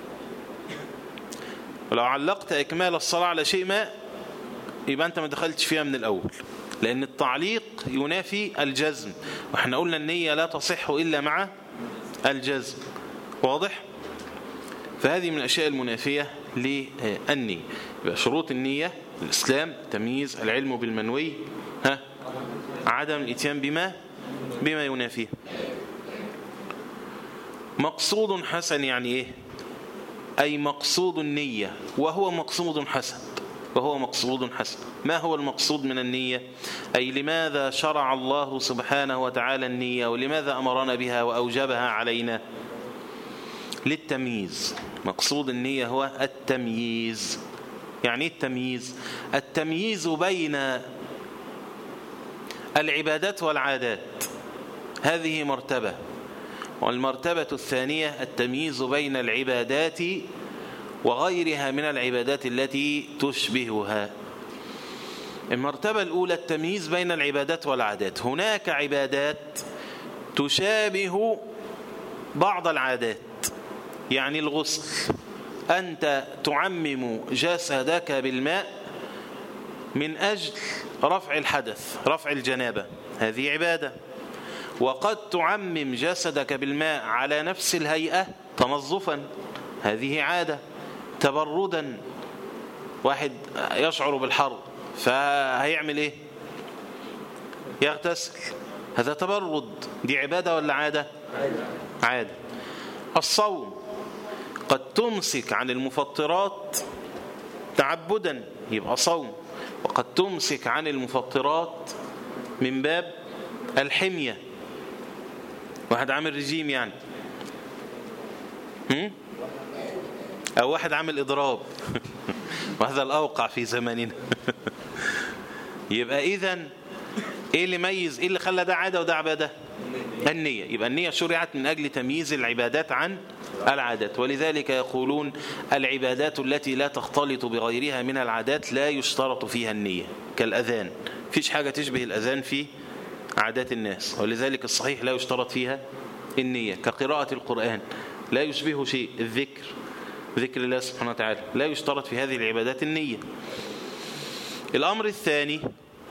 ولو علقت إكمال الصلاة على شيء ما يبقى أنت ما دخلتش فيها من الأول، لأن التعليق ينافي الجزم، وإحنا قلنا النية لا تصح إلا مع الجزم. واضح؟ فهذه من الأشياء المنافية للنية. يبقى شروط النية: الإسلام، تمييز، العلم بالمنوي، عدم الإتيان بما ينافيه. مقصود حسن يعني إيه؟ أي مقصود النية، وهو مقصود حسن. ما هو المقصود من النية؟ أي لماذا شرع الله سبحانه وتعالى النية، ولماذا أمرنا بها وأوجبها علينا؟ للتمييز. مقصود النية هو التمييز. يعني إيه التمييز؟ التمييز بين العبادات والعادات، هذه مرتبة. والمرتبة الثانية التمييز بين العبادات وغيرها من العبادات التي تشبهها. المرتبة الأولى التمييز بين العبادات والعادات. هناك عبادات تشابه بعض العادات، يعني الغسل، أنت تعمم جسدك بالماء من أجل رفع الحدث، رفع الجنابة، هذه عبادة. وقد تعمم جسدك بالماء على نفس الهيئة تنظفا، هذه عادة. تبردا، واحد يشعر بالحر فهيعمل ايه؟ يغتسل، هذا تبرد، دي عبادة ولا عادة؟ عادة. الصوم قد تمسك عن المفطرات تعبدا، يبقى صوم. وقد تمسك عن المفطرات من باب الحمية، واحد عامل رجيم يعني، أو واحد عامل إضراب وهذا الأوقع في زماننا. يبقى إذن إيه اللي ميز، إيه اللي خلى ده عادة وده عبادة؟ النية. يبقى النية شرعت من أجل تمييز العبادات عن العادات. ولذلك يقولون العبادات التي لا تختلط بغيرها من العادات لا يشترط فيها النية، كالأذان، فيش حاجة تشبه الأذان في عادات الناس، ولذلك الصحيح لا يشترط فيها النية. كقراءة القرآن لا يشبه شيء، الذكر، ذكر الله سبحانه وتعالى، لا يشترط في هذه العبادات النية. الأمر الثاني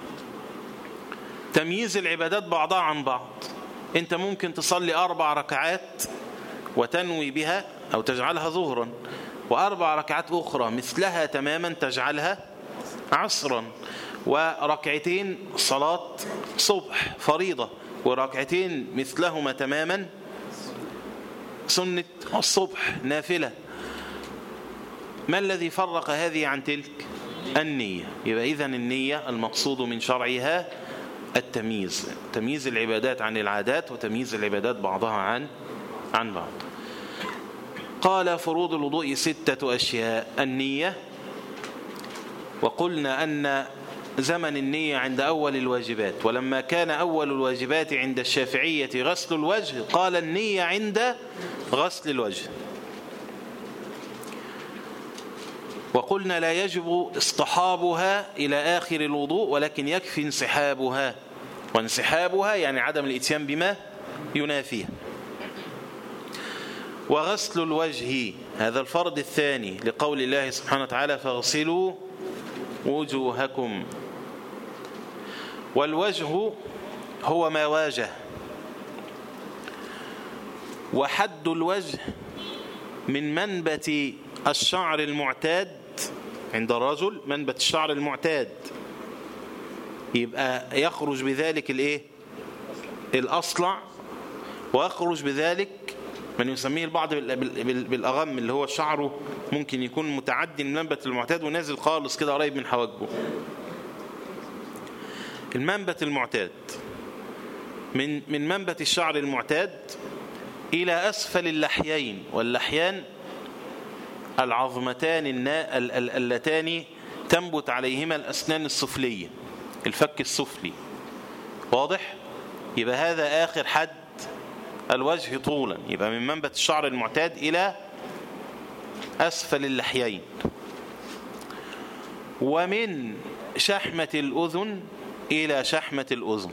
تمييز العبادات بعضها عن بعض. أنت ممكن تصلي 4 ركعات وتنوي بها أو تجعلها ظهرا، و4 ركعات أخرى مثلها تماما تجعلها عصرا، وركعتين صلاة صبح فريضة، وركعتين مثلهما تماما سنة الصبح نافلة. ما الذي فرق هذه عن تلك؟ النية. يبقى إذن النية المقصود من شرعها التمييز، تمييز العبادات عن العادات، وتمييز العبادات بعضها عن بعض. قال فروض الوضوء 6 أشياء: النية، وقلنا أن زمن النية عند أول الواجبات، ولما كان أول الواجبات عند الشافعية غسل الوجه قال النية عند غسل الوجه. وقلنا لا يجب اصطحابها إلى آخر الوضوء، ولكن يكفي انسحابها، وانسحابها يعني عدم الإتيان بما ينافيها. وغسل الوجه هذا الفرض الثاني لقول الله سبحانه وتعالى فاغسلوا وجوهكم. والوجه هو ما واجه، وحد الوجه من منبت الشعر المعتاد عند الرجل، منبت الشعر المعتاد، يبقى يخرج بذلك الايه؟ الأصلع، ويخرج بذلك من يسميه البعض بالأغم، اللي هو شعره ممكن يكون متعدي من منبت المعتاد ونازل خالص كده قريب من حواجبه. المنبت المعتاد من منبت الشعر المعتاد إلى أسفل اللحيين، واللحيان العظمتان اللتان تنبت عليهما الأسنان السفلية، الفك السفلي، واضح؟ يبقى هذا آخر حد الوجه طولا، يبقى من منبت الشعر المعتاد إلى أسفل اللحيين. ومن شحمة الأذن إلى شحمة الأذن.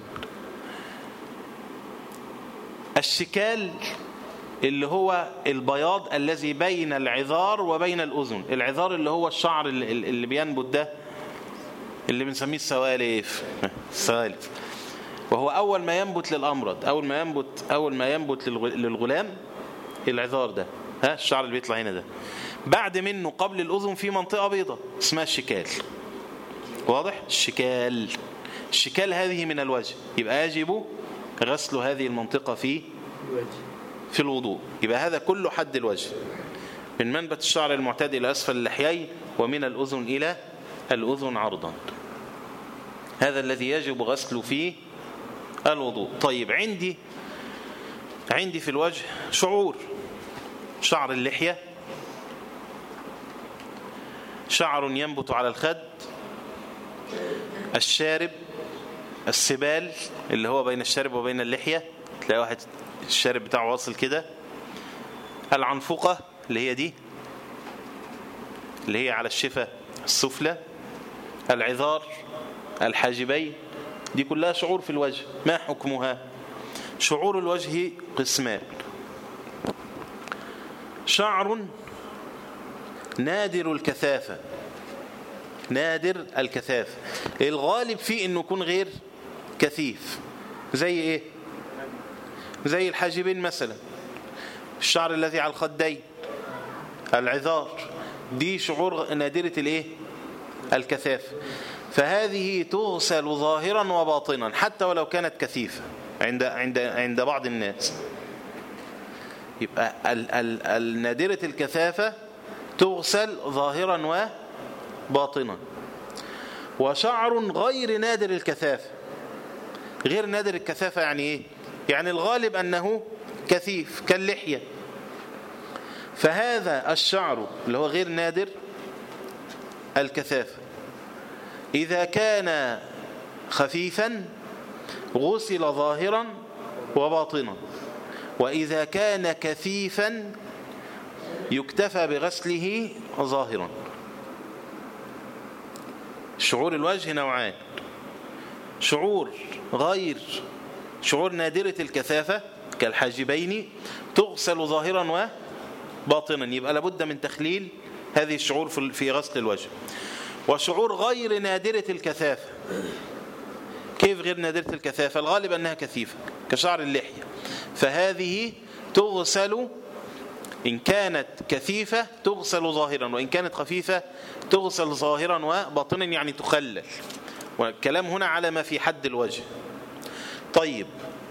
الشكال اللي هو البياض الذي بين العذار وبين الأذن، العذار اللي هو الشعر اللي بينبت ده اللي بنسميه السوالف، وهو أول ما ينبت للأمرض، أول ما ينبت للغلام العذار ده، الشعر اللي بيطلع هنا ده. بعد منه قبل الأذن في منطقة بيضة اسمها الشكال، واضح؟ الشكال هذه من الوجه، يبقى يجب غسل هذه المنطقة في الوضوء. يبقى هذا كله حد الوجه، من منبت الشعر المعتاد إلى أسفل اللحيين، ومن الأذن إلى الأذن عرضا. هذا الذي يجب غسله في الوضوء. طيب عندي في الوجه شعر اللحية، شعر ينبت على الخد، الشارب، السبال اللي هو بين الشارب وبين اللحية، تلاقي واحد الشارب بتاعه واصل كده، العنفقة اللي هي دي اللي هي على الشفة السفلى، العذار، الحاجبين، دي كلها شعور في الوجه. ما حكمها؟ شعور الوجه قسمان: شعر نادر الكثافة، الغالب فيه انه يكون غير كثيف. زي ايه؟ زي الحاجبين مثلا، الشعر الذي على الخدين، العذار، دي شعور نادرة الايه؟ الكثافة. فهذه تغسل ظاهرا وباطنا حتى ولو كانت كثيفة عند بعض الناس. يبقى النادرة الكثافة تغسل ظاهرا وباطنا. وشعر غير نادر الكثافة، غير نادر الكثافة يعني ايه؟ يعني الغالب أنه كثيف كاللحية، فهذا الشعر اللي هو غير نادر الكثافة إذا كان خفيفا غسل ظاهرا وباطنا، وإذا كان كثيفا يكتفى بغسله ظاهرا. شعور الوجه نوعان: شعور نادرة الكثافة كالحاجبين تغسل ظاهرا وباطنا، يبقى لابد من تخليل هذه الشعور في غسل الوجه. وشعور غير نادرة الكثافة، كيف غير نادرة الكثافة؟ الغالب أنها كثيفة كشعر اللحية، فهذه تغسل إن كانت كثيفة تغسل ظاهرا، وإن كانت خفيفة تغسل ظاهرا وباطنا، يعني تخلل. والكلام هنا على ما في حد الوجه. طيب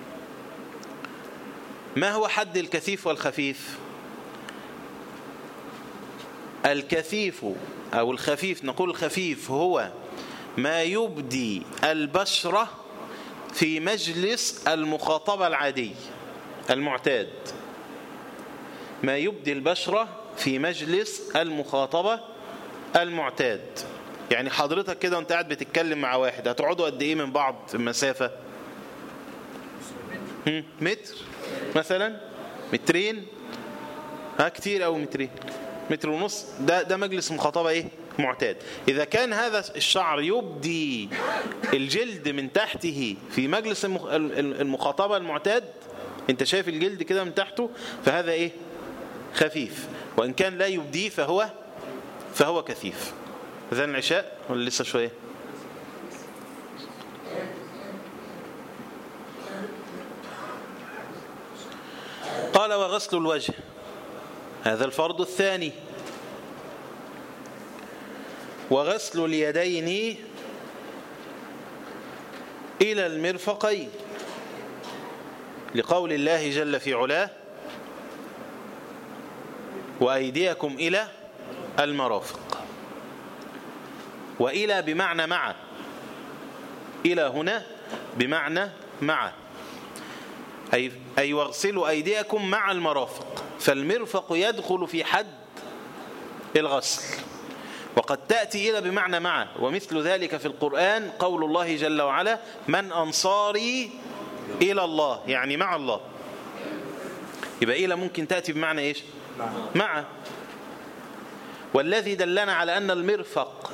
ما هو حد الكثيف والخفيف؟ الكثيف أو الخفيف، نقول الخفيف هو ما يبدي البشرة في مجلس المخاطبة العادي المعتاد، ما يبدي البشرة في مجلس المخاطبة المعتاد. يعني حضرتك كده وانت قاعد بتتكلم مع واحد هتقعدوا قد ايه من بعض المسافة؟ متر مثلا، مترين، كتير او مترين، متر ونص. ده مجلس مخاطبة ايه؟ معتاد. اذا كان هذا الشعر يبدي الجلد من تحته في مجلس المخاطبة المعتاد، انت شايف الجلد كده من تحته، فهذا ايه؟ خفيف. وان كان لا يبديه فهو كثيف. اذان العشاء ولا لسه شوية؟ قال وغسل الوجه، هذا الفرض الثاني. وغسل اليدين إلى المرفقين، لقول الله جل في علاه وأيديكم إلى المرافق. وإلى بمعنى مع، إلى هنا بمعنى مع، أي واغسلوا أيديكم مع المرافق، فالمرفق يدخل في حد الغسل. وقد تأتي إلى بمعنى مع، ومثل ذلك في القرآن قول الله جل وعلا من أنصاري إلى الله، يعني مع الله. يبقى إلى ممكن تأتي بمعنى إيش؟ مع. والذي دلنا على أن المرفق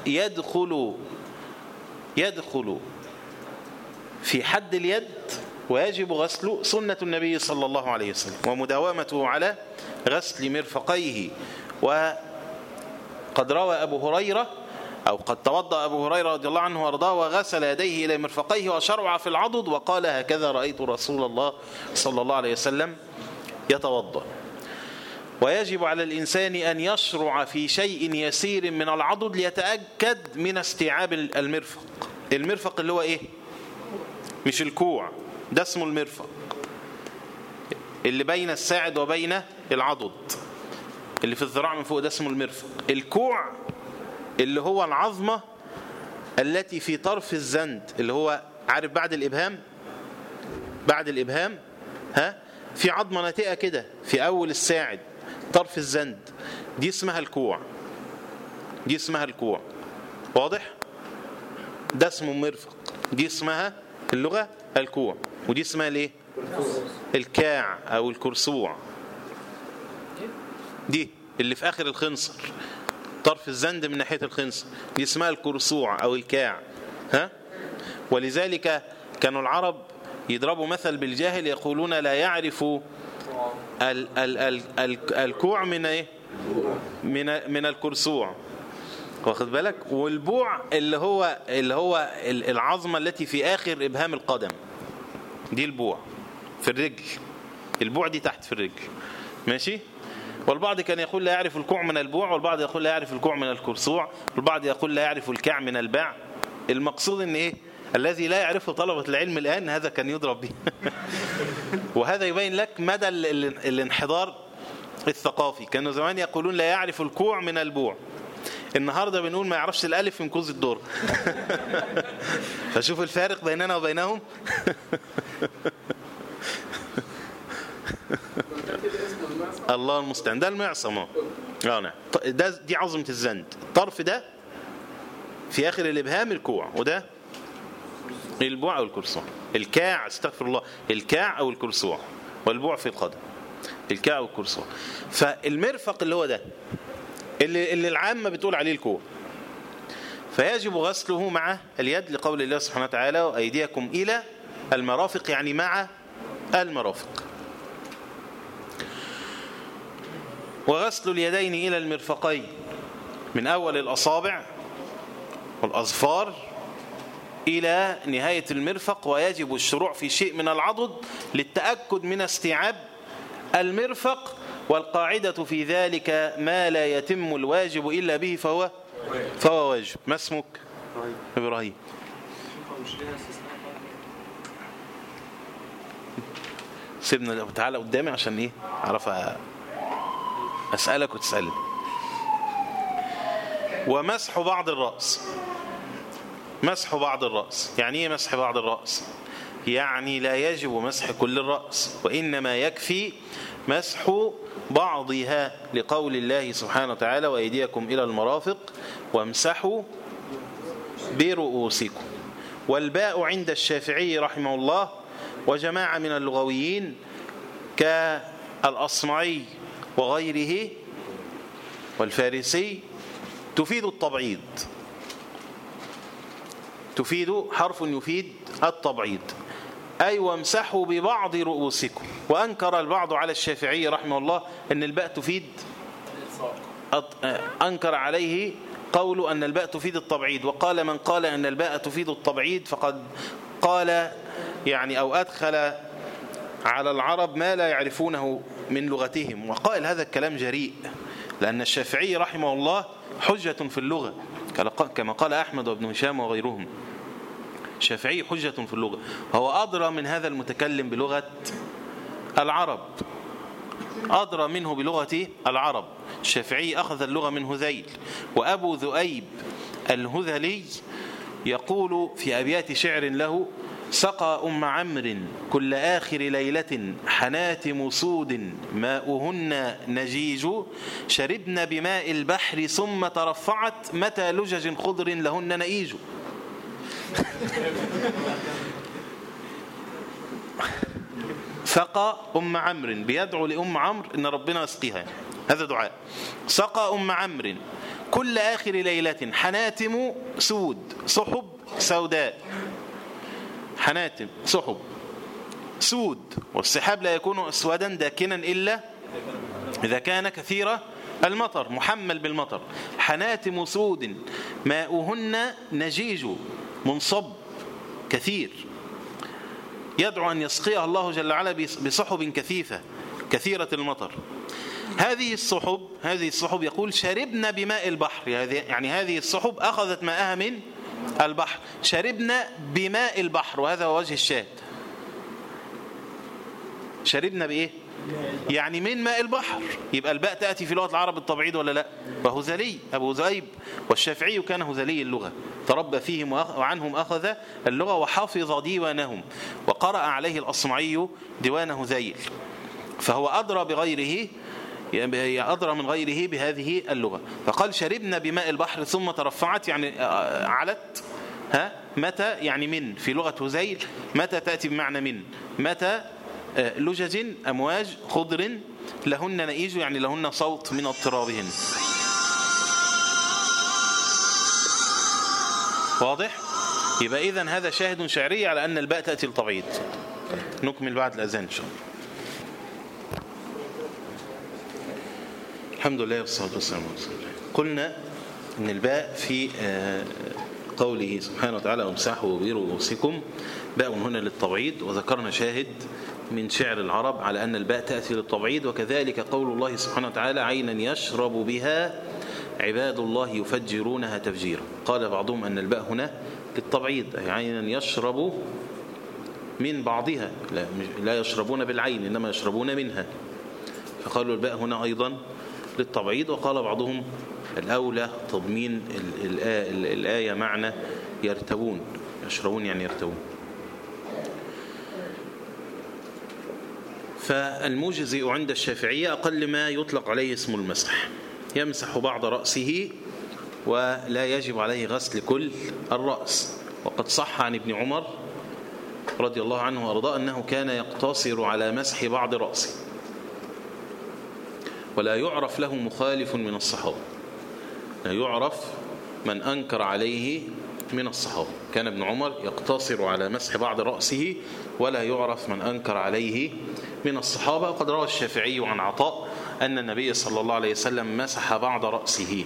يدخل في حد اليد ويجب غسله سنة النبي صلى الله عليه وسلم، ومداومته على غسل مرفقيه. وقد روى أبو هريرة، أو قد توضأ أبو هريرة رضي الله عنه وارضاه وغسل يديه إلى مرفقيه وشرع في العضد، وقال هكذا رأيت رسول الله صلى الله عليه وسلم يتوضأ. ويجب على الإنسان أن يشرع في شيء يسير من العضد ليتأكد من استيعاب المرفق. المرفق اللي هو إيه؟ مش الكوع، ده اسمه المرفق، اللي بين الساعد وبين العضد، اللي في الذراع من فوق، ده اسمه المرفق. الكوع اللي هو العظمة التي في طرف الزند، اللي هو عارف بعد الإبهام في عظمة ناتئة كده في أول الساعد طرف الزند، دي اسمها الكوع. واضح؟ ده اسمه مرفق، دي اسمها اللغة الكوع، ودي اسمها الايه؟ الكاع او الكرسوع. دي اللي في اخر الخنصر، طرف الزند من ناحية الخنصر، دي اسمها الكرسوع او الكاع. ولذلك كانوا العرب يضربوا مثل بالجاهل، يقولون لا يعرف الكوع من ايه؟ من الكرسوع، واخد بالك؟ والبوع اللي هو العظمة التي في آخر إبهام القدم، دي البوع في الرجل. البوع دي تحت في الرجل، ماشي؟ والبعض كان يقول لا يعرف الكوع من البوع، والبعض يقول لا يعرف الكوع من الكرسوع، والبعض يقول لا يعرف الكاع من الباع. المقصود ان ايه؟ الذي لا يعرفه طلبة العلم الآن هذا كان يضرب به. وهذا يبين لك مدى الانحدار الثقافي. كانوا زمان يقولون لا يعرف الكوع من البوع، النهاردة بنقول ما يعرفش الألف من كوز الدور. فشوف الفارق بيننا وبينهم. الله المستعان. ده المعصم، نعم. دي عظمة الزند، الطرف ده في آخر الإبهام الكوع، وده البوع أو الكرسوع. الكاع، استغفر الله، الكاع أو الكرسوع، والبوع في القدم، الكاع أو الكرسوع. فالمرفق اللي هو ده اللي العامة بتقول عليه الكوع، فيجب غسله مع اليد، لقول الله سبحانه وتعالى وأيديكم إلى المرافق، يعني مع المرافق. وغسل اليدين إلى المرفقين من أول الأصابع والأظفار إلى نهاية المرفق، ويجب الشروع في شيء من العضد للتأكد من استيعاب المرفق. والقاعدة في ذلك ما لا يتم الواجب إلا به فهو واجب. ما اسمك؟ إبراهيم. سيبنا تعالى قدامي عشان ايه اعرف اسالك وتسالني. ومسح بعض الراس. مسح بعض الراس يعني ايه مسح بعض الراس؟ يعني لا يجب مسح كل الراس، وانما يكفي مسح بعضها، لقول الله سبحانه وتعالى وايديكم الى المرافق وامسحوا برؤوسكم. والباء عند الشافعي رحمه الله وجماعة من اللغويين كالأصمعي وغيره والفارسي تفيد التبعيض، تفيد حرف يفيد التبعيض، أي وامسحوا ببعض رؤوسكم. وأنكر البعض على الشافعي رحمه الله أن الباء تفيد، أنكر عليه قول أن الباء تفيد التبعيض، وقال من قال أن الباء تفيد التبعيض فقد قال يعني أو أدخل على العرب ما لا يعرفونه من لغتهم، وقال هذا الكلام جريء، لأن الشافعي رحمه الله حجة في اللغة كما قال أحمد وابن هشام وغيرهم. الشافعي حجة في اللغة، هو أدرى من هذا المتكلم بلغة العرب، أدرى منه بلغة العرب. الشافعي أخذ اللغة من هذيل، وأبو ذؤيب الهذلي يقول في أبيات شعر له: سقى أم عمرو كل آخر ليلة حناتم سود ماؤهن نجيج، شربن بماء البحر ثم ترفعت متى لجج خضر لهن نئيج. سقى أم عمرو بيدعو لأم عمرو إن ربنا يسقيها، هذا دعاء. سقى أم عمرو كل آخر ليلة حناتم سود، سحب سوداء، حناتم سحب سود، والسحاب لا يكون أسودا داكنا إلا إذا كان كثير المطر محمل بالمطر. حناتم سود ماؤهن نجيج، منصب كثير، يدعو أن يسقيها الله جل وعلا بسحب كثيفة كثيرة المطر. هذه السحب يقول شربنا بماء البحر، يعني هذه السحب أخذت ماءها من البحر، شربنا بماء البحر، وهذا هو وجه الشاهد. شربنا بإيه؟ يعني من ماء البحر، يبقى الباء تأتي في لغة العرب التبعيض ولا لا؟ وهذلي أبو ذؤيب، والشافعي كان هذلي اللغة، تربى فيهم وعنهم أخذ اللغة وحفظ ديوانهم، وقرأ عليه الأصمعي ديوان هذيل، فهو أدرى بغيره، أدرى من غيره بهذه اللغة. فقال شربنا بماء البحر ثم ترفعت، يعني علت. متى يعني من في لغة هذيل، متى تأتي بمعنى من، متى لجج أمواج خضر لهن نئيج، يعني لهن صوت من اضطرابهن. واضح؟ يبقى إذن هذا شاهد شعري على أن الباء تأتي التبعيض. نكمل بعد الأذان إن شاء الله. الحمد لله والصلاة والسلام على رسول الله. قلنا أن الباء في قوله سبحانه وتعالى امسحوا برؤوسكم باء هنا للتبعيض، وذكرنا شاهد من شعر العرب على أن الباء تأتي للتبعيض، وكذلك قول الله سبحانه وتعالى عينا يشرب بها عباد الله يفجرونها تفجيرا. قال بعضهم أن الباء هنا للتبعيض، أي عينا يشرب من بعضها، لا يشربون بالعين إنما يشربون منها، فقالوا الباء هنا أيضا للتبعيض. وقال بعضهم الأولى تضمين الآية معنى يرتبون، يشربون يعني يرتبون. فالمجزئ عند الشافعية أقل ما يطلق عليه اسم المسح، يمسح بعض رأسه ولا يجب عليه غسل كل الرأس. وقد صح عن ابن عمر رضي الله عنه وأرضاه أنه كان يقتصر على مسح بعض رأسه، ولا يعرف له مخالف من الصحابة، لا يعرف من أنكر عليه من الصحابة. كان ابن عمر يقتصر على مسح بعض رأسه ولا يعرف من أنكر عليه من الصحابة. وقد روى الشافعي عن عطاء أن النبي صلى الله عليه وسلم مسح بعض رأسه،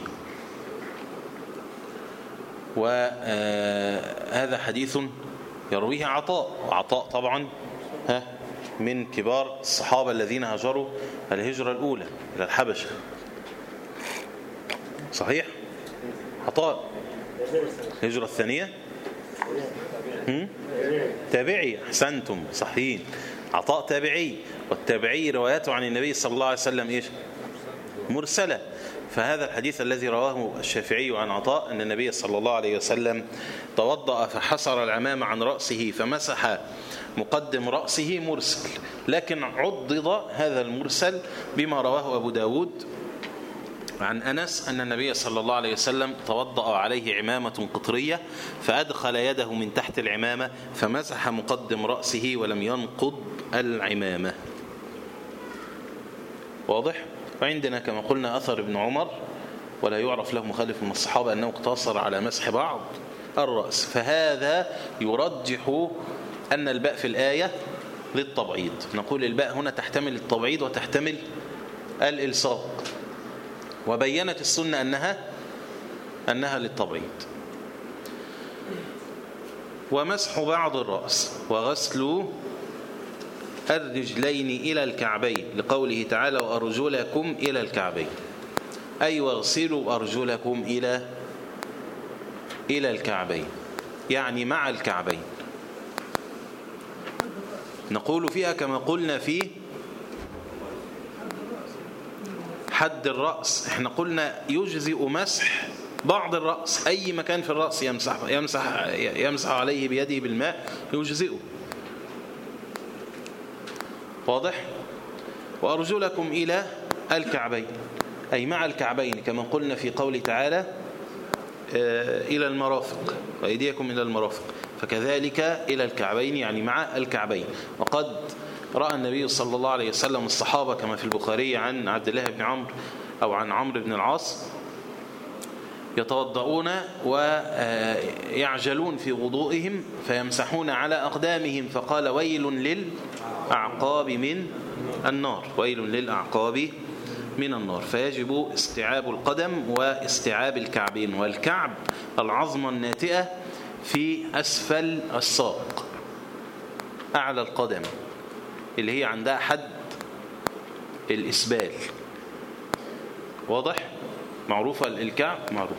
وهذا حديث يرويه عطاء طبعا من كبار الصحابة الذين هاجروا الهجرة الأولى إلى الحبشة. صحيح؟ عطاء الهجرة الثانية تابعي، أحسنتم صحيح، عطاء تابعي، والتابعي رواياته عن النبي صلى الله عليه وسلم إيش؟ مرسلة. فهذا الحديث الذي رواه الشافعي عن عطاء أن النبي صلى الله عليه وسلم توضأ فحصر العمامة عن رأسه فمسح مقدم رأسه مرسل، لكن عضد هذا المرسل بما رواه أبو داود عن أنس أن النبي صلى الله عليه وسلم توضأ عليه عمامة قطرية فأدخل يده من تحت العمامة فمسح مقدم رأسه ولم ينقض العمامة. واضح؟ وعندنا كما قلنا أثر ابن عمر ولا يعرف له مخالف من الصحابة أنه اقتصر على مسح بعض الرأس، فهذا يرجح أن الباء في الآية للتبعيض. نقول الباء هنا تحتمل التبعيض وتحتمل الإلصاق، وبينت السنة أنها للتبعيض. ومسح بعض الرأس وغسل الرجلين إلى الكعبين لقوله تعالى وأرجلكم إلى الكعبين، أي واغسلوا أرجلكم إلى الكعبين، يعني مع الكعبين. نقول فيها كما قلنا في حد الرأس، احنا قلنا يجزئ مسح بعض الرأس، أي مكان في الرأس يمسح عليه بيده بالماء يجزئه. واضح؟ وأرجلكم إلى الكعبين أي مع الكعبين، كما قلنا في قوله تعالى إلى المرافق وأيديكم إلى المرافق، فكذلك إلى الكعبين يعني مع الكعبين. وقد رأى النبي صلى الله عليه وسلم الصحابة كما في البخاري عن عبد الله بن عمرو أو عن عمرو بن العاص يتوضؤون ويعجلون في وضوئهم فيمسحون على أقدامهم، فقال ويل للأعقاب من النار، ويل للأعقاب من النار. فيجب استيعاب القدم واستيعاب الكعبين، والكعب العظمة الناتئة في أسفل الساق أعلى القدم اللي هي عندها حد الإسبال. واضح؟ معروفة الكعب معروف.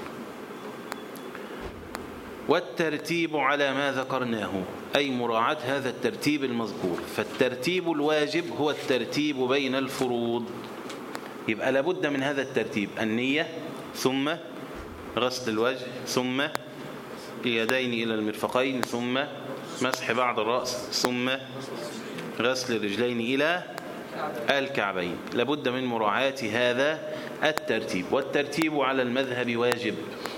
والترتيب على ما ذكرناه أي مراعاة هذا الترتيب المذكور. فالترتيب الواجب هو الترتيب بين الفروض، يبقى لابد من هذا الترتيب: النية ثم غسل الوجه ثم اليدين إلى المرفقين ثم مسح بعض الرأس ثم غسل الرجلين إلى الكعبين. لابد من مراعاة هذا الترتيب. والترتيب على المذهب واجب،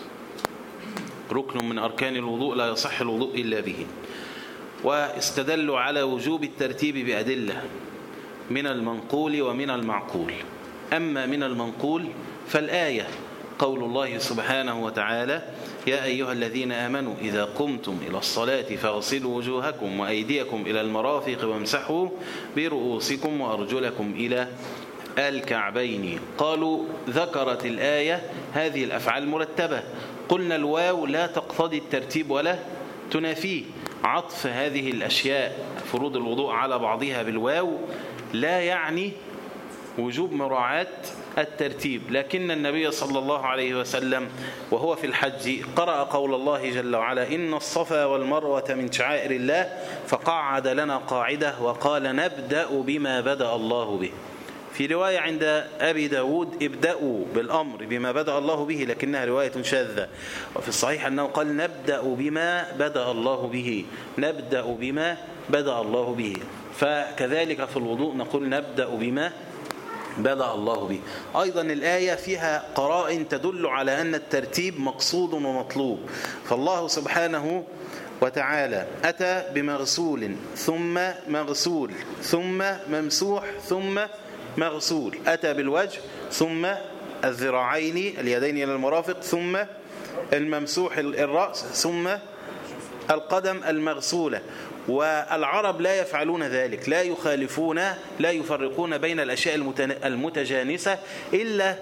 ركن من أركان الوضوء لا يصح الوضوء إلا به. واستدلوا على وجوب الترتيب بأدلة من المنقول ومن المعقول. أما من المنقول فالآية قول الله سبحانه وتعالى يا أيها الذين آمنوا إذا قمتم إلى الصلاة فاغسلوا وجوهكم وأيديكم إلى المرافق وامسحوا برؤوسكم وأرجلكم إلى الكعبين. قالوا ذكرت الآية هذه الأفعال المرتبة، قلنا الواو لا تقتضي الترتيب ولا تنافيه. عطف هذه الأشياء فروض الوضوء على بعضها بالواو لا يعني وجوب مراعاة الترتيب، لكن النبي صلى الله عليه وسلم وهو في الحج قرأ قول الله جل وعلا إن الصفا والمروة من شعائر الله، فقعد لنا قاعدة وقال نبدأ بما بدأ الله به. في رواية عند أبي داود ابدأوا بالأمر بما بدأ الله به، لكنها رواية شاذة. وفي الصحيح أنه قال نبدأ بما بدأ الله به، نبدأ بما بدأ الله به. فكذلك في الوضوء نقول نبدأ بما بدأ الله به. أيضا الآية فيها قرائن تدل على أن الترتيب مقصود ومطلوب. فالله سبحانه وتعالى أتى بمغسول ثم مغسول ثم ممسوح ثم مغسول، أتى بالوجه ثم الذراعين اليدين إلى المرافق ثم الممسوح الرأس ثم القدم المغسولة. والعرب لا يفعلون ذلك، لا يخالفون لا يفرقون بين الأشياء المتجانسة إلا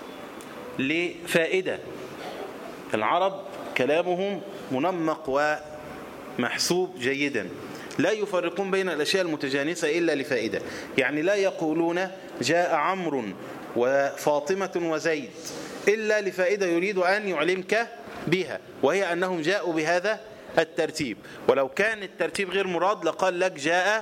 لفائدة. العرب كلامهم منمق ومحسوب جيدا، لا يفرقون بين الأشياء المتجانسة إلا لفائدة. يعني لا يقولون جاء عمرو وفاطمة وزيد إلا لفائدة يريد أن يعلمك بها، وهي أنهم جاءوا بهذا الترتيب. ولو كان الترتيب غير مراد لقال لك جاء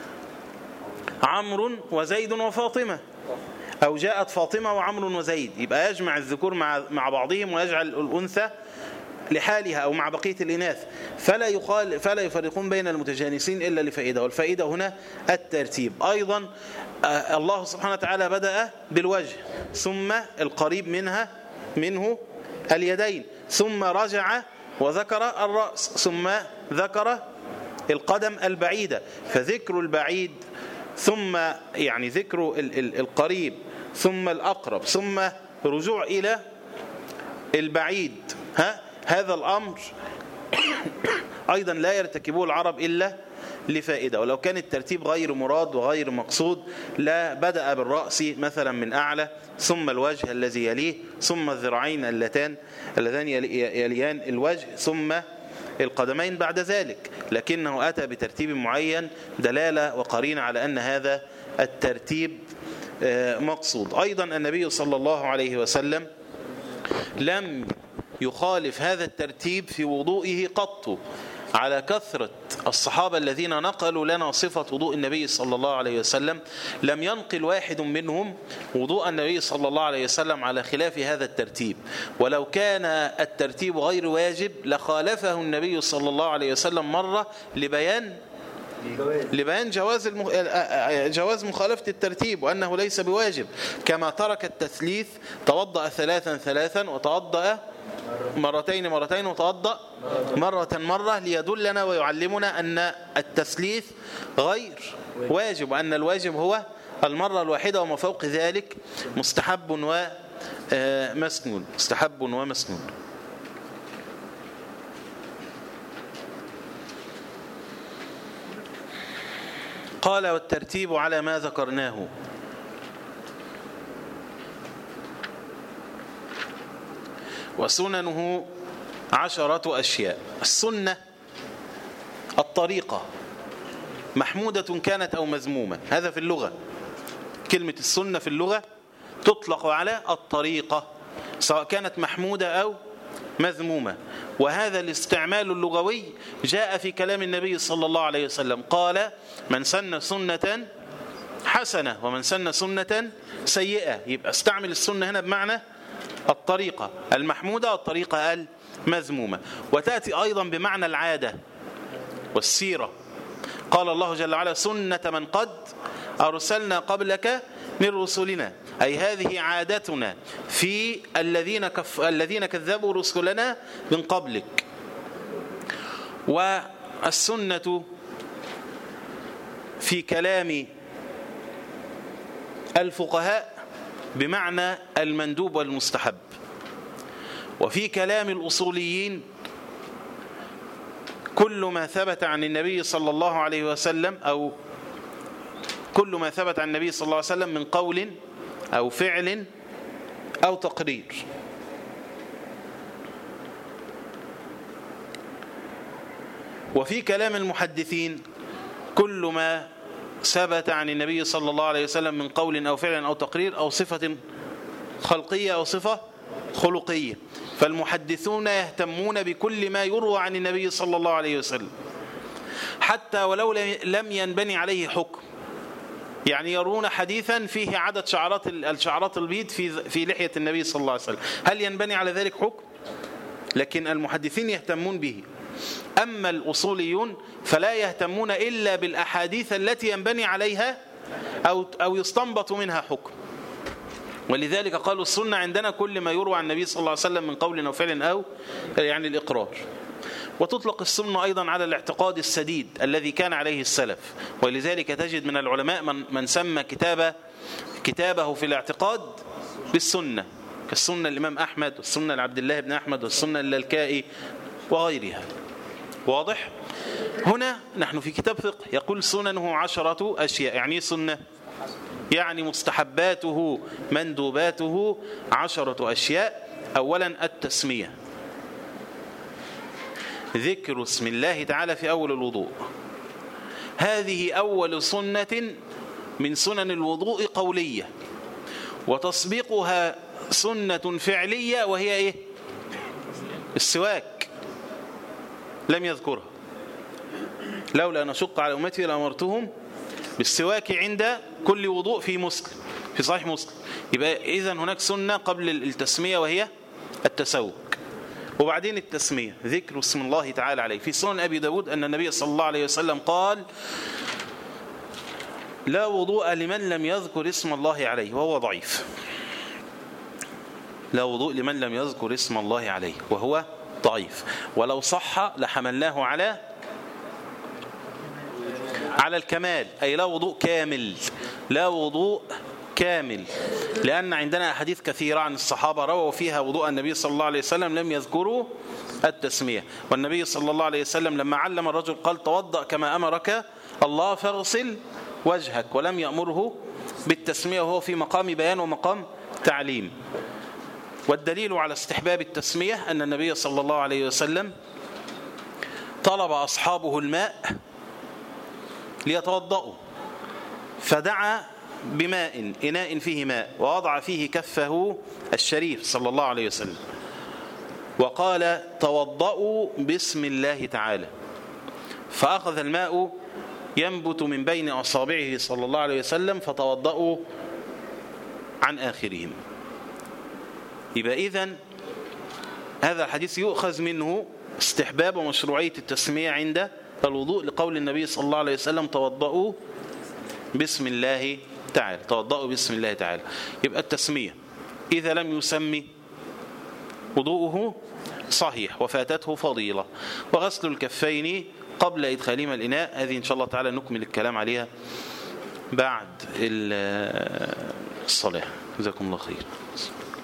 عمرو وزيد وفاطمة، أو جاءت فاطمة وعمرو وزيد، يبقى يجمع الذكور مع بعضهم ويجعل الأنثى لحالها أو مع بقية الإناث فلا يفرقون بين المتجانسين إلا لفائدة، والفائدة هنا الترتيب. أيضا الله سبحانه وتعالى بدأ بالوجه، ثم القريب منه اليدين، ثم رجع وذكر الرأس، ثم ذكر القدم البعيدة. فذكر البعيد ثم يعني ذكر القريب ثم الأقرب ثم رجوع إلى البعيد، هذا الأمر أيضا لا يرتكبه العرب إلا لفائدة. ولو كان الترتيب غير مراد وغير مقصود لا بدأ بالرأس مثلا من أعلى، ثم الوجه الذي يليه، ثم الذراعين اللذان يليان الوجه، ثم القدمين بعد ذلك، لكنه أتى بترتيب معين دلالة وقرينة على أن هذا الترتيب مقصود. أيضا النبي صلى الله عليه وسلم لم يخالف هذا الترتيب في وضوئه قط، على كثرة الصحابة الذين نقلوا لنا صفة وضوء النبي صلى الله عليه وسلم لم ينقل واحد منهم وضوء النبي صلى الله عليه وسلم على خلاف هذا الترتيب. ولو كان الترتيب غير واجب لخالفه النبي صلى الله عليه وسلم مرة لبيان جواز مخالفة الترتيب وأنه ليس بواجب، كما ترك التثليث، توضأ ثلاثا وتوضأ مرتين وتوضأ مرة ليدلنا ويعلمنا أن التثليث غير واجب، وأن الواجب هو المرة الواحدة، وما فوق ذلك مستحب ومسنون. قال والترتيب على ما ذكرناه. وسننه 10 أشياء. السنة الطريقة، محمودة كانت أو مذمومة، هذا في اللغة. كلمة السنة في اللغة تطلق على الطريقة سواء كانت محمودة أو مذمومة، وهذا الاستعمال اللغوي جاء في كلام النبي صلى الله عليه وسلم، قال من سن سنة حسنة ومن سن سنة سيئة. يبقى استعمل السنة هنا بمعنى الطريقة المحمودة والطريقة المذمومة، وتأتي أيضا بمعنى العادة والسيرة. قال الله جل وعلا سنة من قد أرسلنا قبلك من رسلنا، أي هذه عادتنا في الذين كذبوا رسلنا من قبلك. والسنة في كلام الفقهاء بمعنى المندوب والمستحب، وفي كلام الأصوليين كل ما ثبت عن النبي صلى الله عليه وسلم أو كل ما ثبت عن النبي صلى الله عليه وسلم من قول أو فعل أو تقرير. وفي كلام المحدثين كل ما ثبت عن النبي صلى الله عليه وسلم من قول أو فعل أو تقرير أو صفة خلقية أو صفة خلقية. فالمحدثون يهتمون بكل ما يروى عن النبي صلى الله عليه وسلم حتى ولو لم ينبني عليه حكم، يعني يرون حديثا فيه عدد الشعرات البيض في لحية النبي صلى الله عليه وسلم، هل ينبني على ذلك حكم؟ لكن المحدثين يهتمون به. أما الأصوليون فلا يهتمون إلا بالأحاديث التي ينبني عليها أو يستنبط منها حكم. ولذلك قالوا السنة عندنا كل ما يروى عن النبي صلى الله عليه وسلم من قول أو فعل أو يعني الإقرار. وتطلق السنة أيضا على الاعتقاد السديد الذي كان عليه السلف، ولذلك تجد من العلماء من سمى كتابه في الاعتقاد بالسنة، كالسنة الإمام أحمد والسنة لعبد الله بن أحمد والسنة للكائي وغيرها. واضح؟ هنا نحن في كتاب فقه يقول سننه 10 أشياء. يعني سنة يعني مستحباته مندوباته 10 أشياء. أولا التسمية، ذكر اسم الله تعالى في أول الوضوء، هذه أول سنة من سنن الوضوء قولية، وتسبقها سنة فعلية وهي إيه؟ السواك، لم يذكرها. لولا أن أشق على أمتي لأمرتهم بالسواك عند كل وضوء في صحيح مسلم. يبقى إذن هناك سنة قبل التسمية وهي التسوك. وبعدين التسمية ذكر اسم الله تعالى عليه. في سنن أبي داود أن النبي صلى الله عليه وسلم قال لا وضوء لمن لم يذكر اسم الله عليه، وهو ضعيف. لا وضوء لمن لم يذكر اسم الله عليه وهو ضعيف. ولو صح لحملناه على الكمال، أي لا وضوء كامل، لا وضوء كامل، لأن عندنا أحاديث كثيرة عن الصحابة رووا فيها وضوء النبي صلى الله عليه وسلم لم يذكروا التسمية. والنبي صلى الله عليه وسلم لما علم الرجل قال توضأ كما أمرك الله فاغسل وجهك، ولم يأمره بالتسمية، وهو في مقام بيان ومقام تعليم. والدليل على استحباب التسمية أن النبي صلى الله عليه وسلم طلب أصحابه الماء ليتوضأوا، فدعا بماء، إناء فيه ماء، ووضع فيه كفه الشريف صلى الله عليه وسلم، وقال توضأوا بسم الله تعالى، فأخذ الماء ينبت من بين أصابعه صلى الله عليه وسلم فتوضأوا عن آخرهم. يبقى إذن هذا الحديث يؤخذ منه استحباب ومشروعية التسمية عند الوضوء، لقول النبي صلى الله عليه وسلم توضأوا بسم الله تعالى، توضأوا بسم الله تعالى. يبقى التسمية إذا لم يسمي وضوءه صحيح وفاتته فضيلة. وغسل الكفين قبل إدخالهما الإناء، هذه إن شاء الله تعالى نكمل الكلام عليها بعد الصلاة. جزاكم الله خير.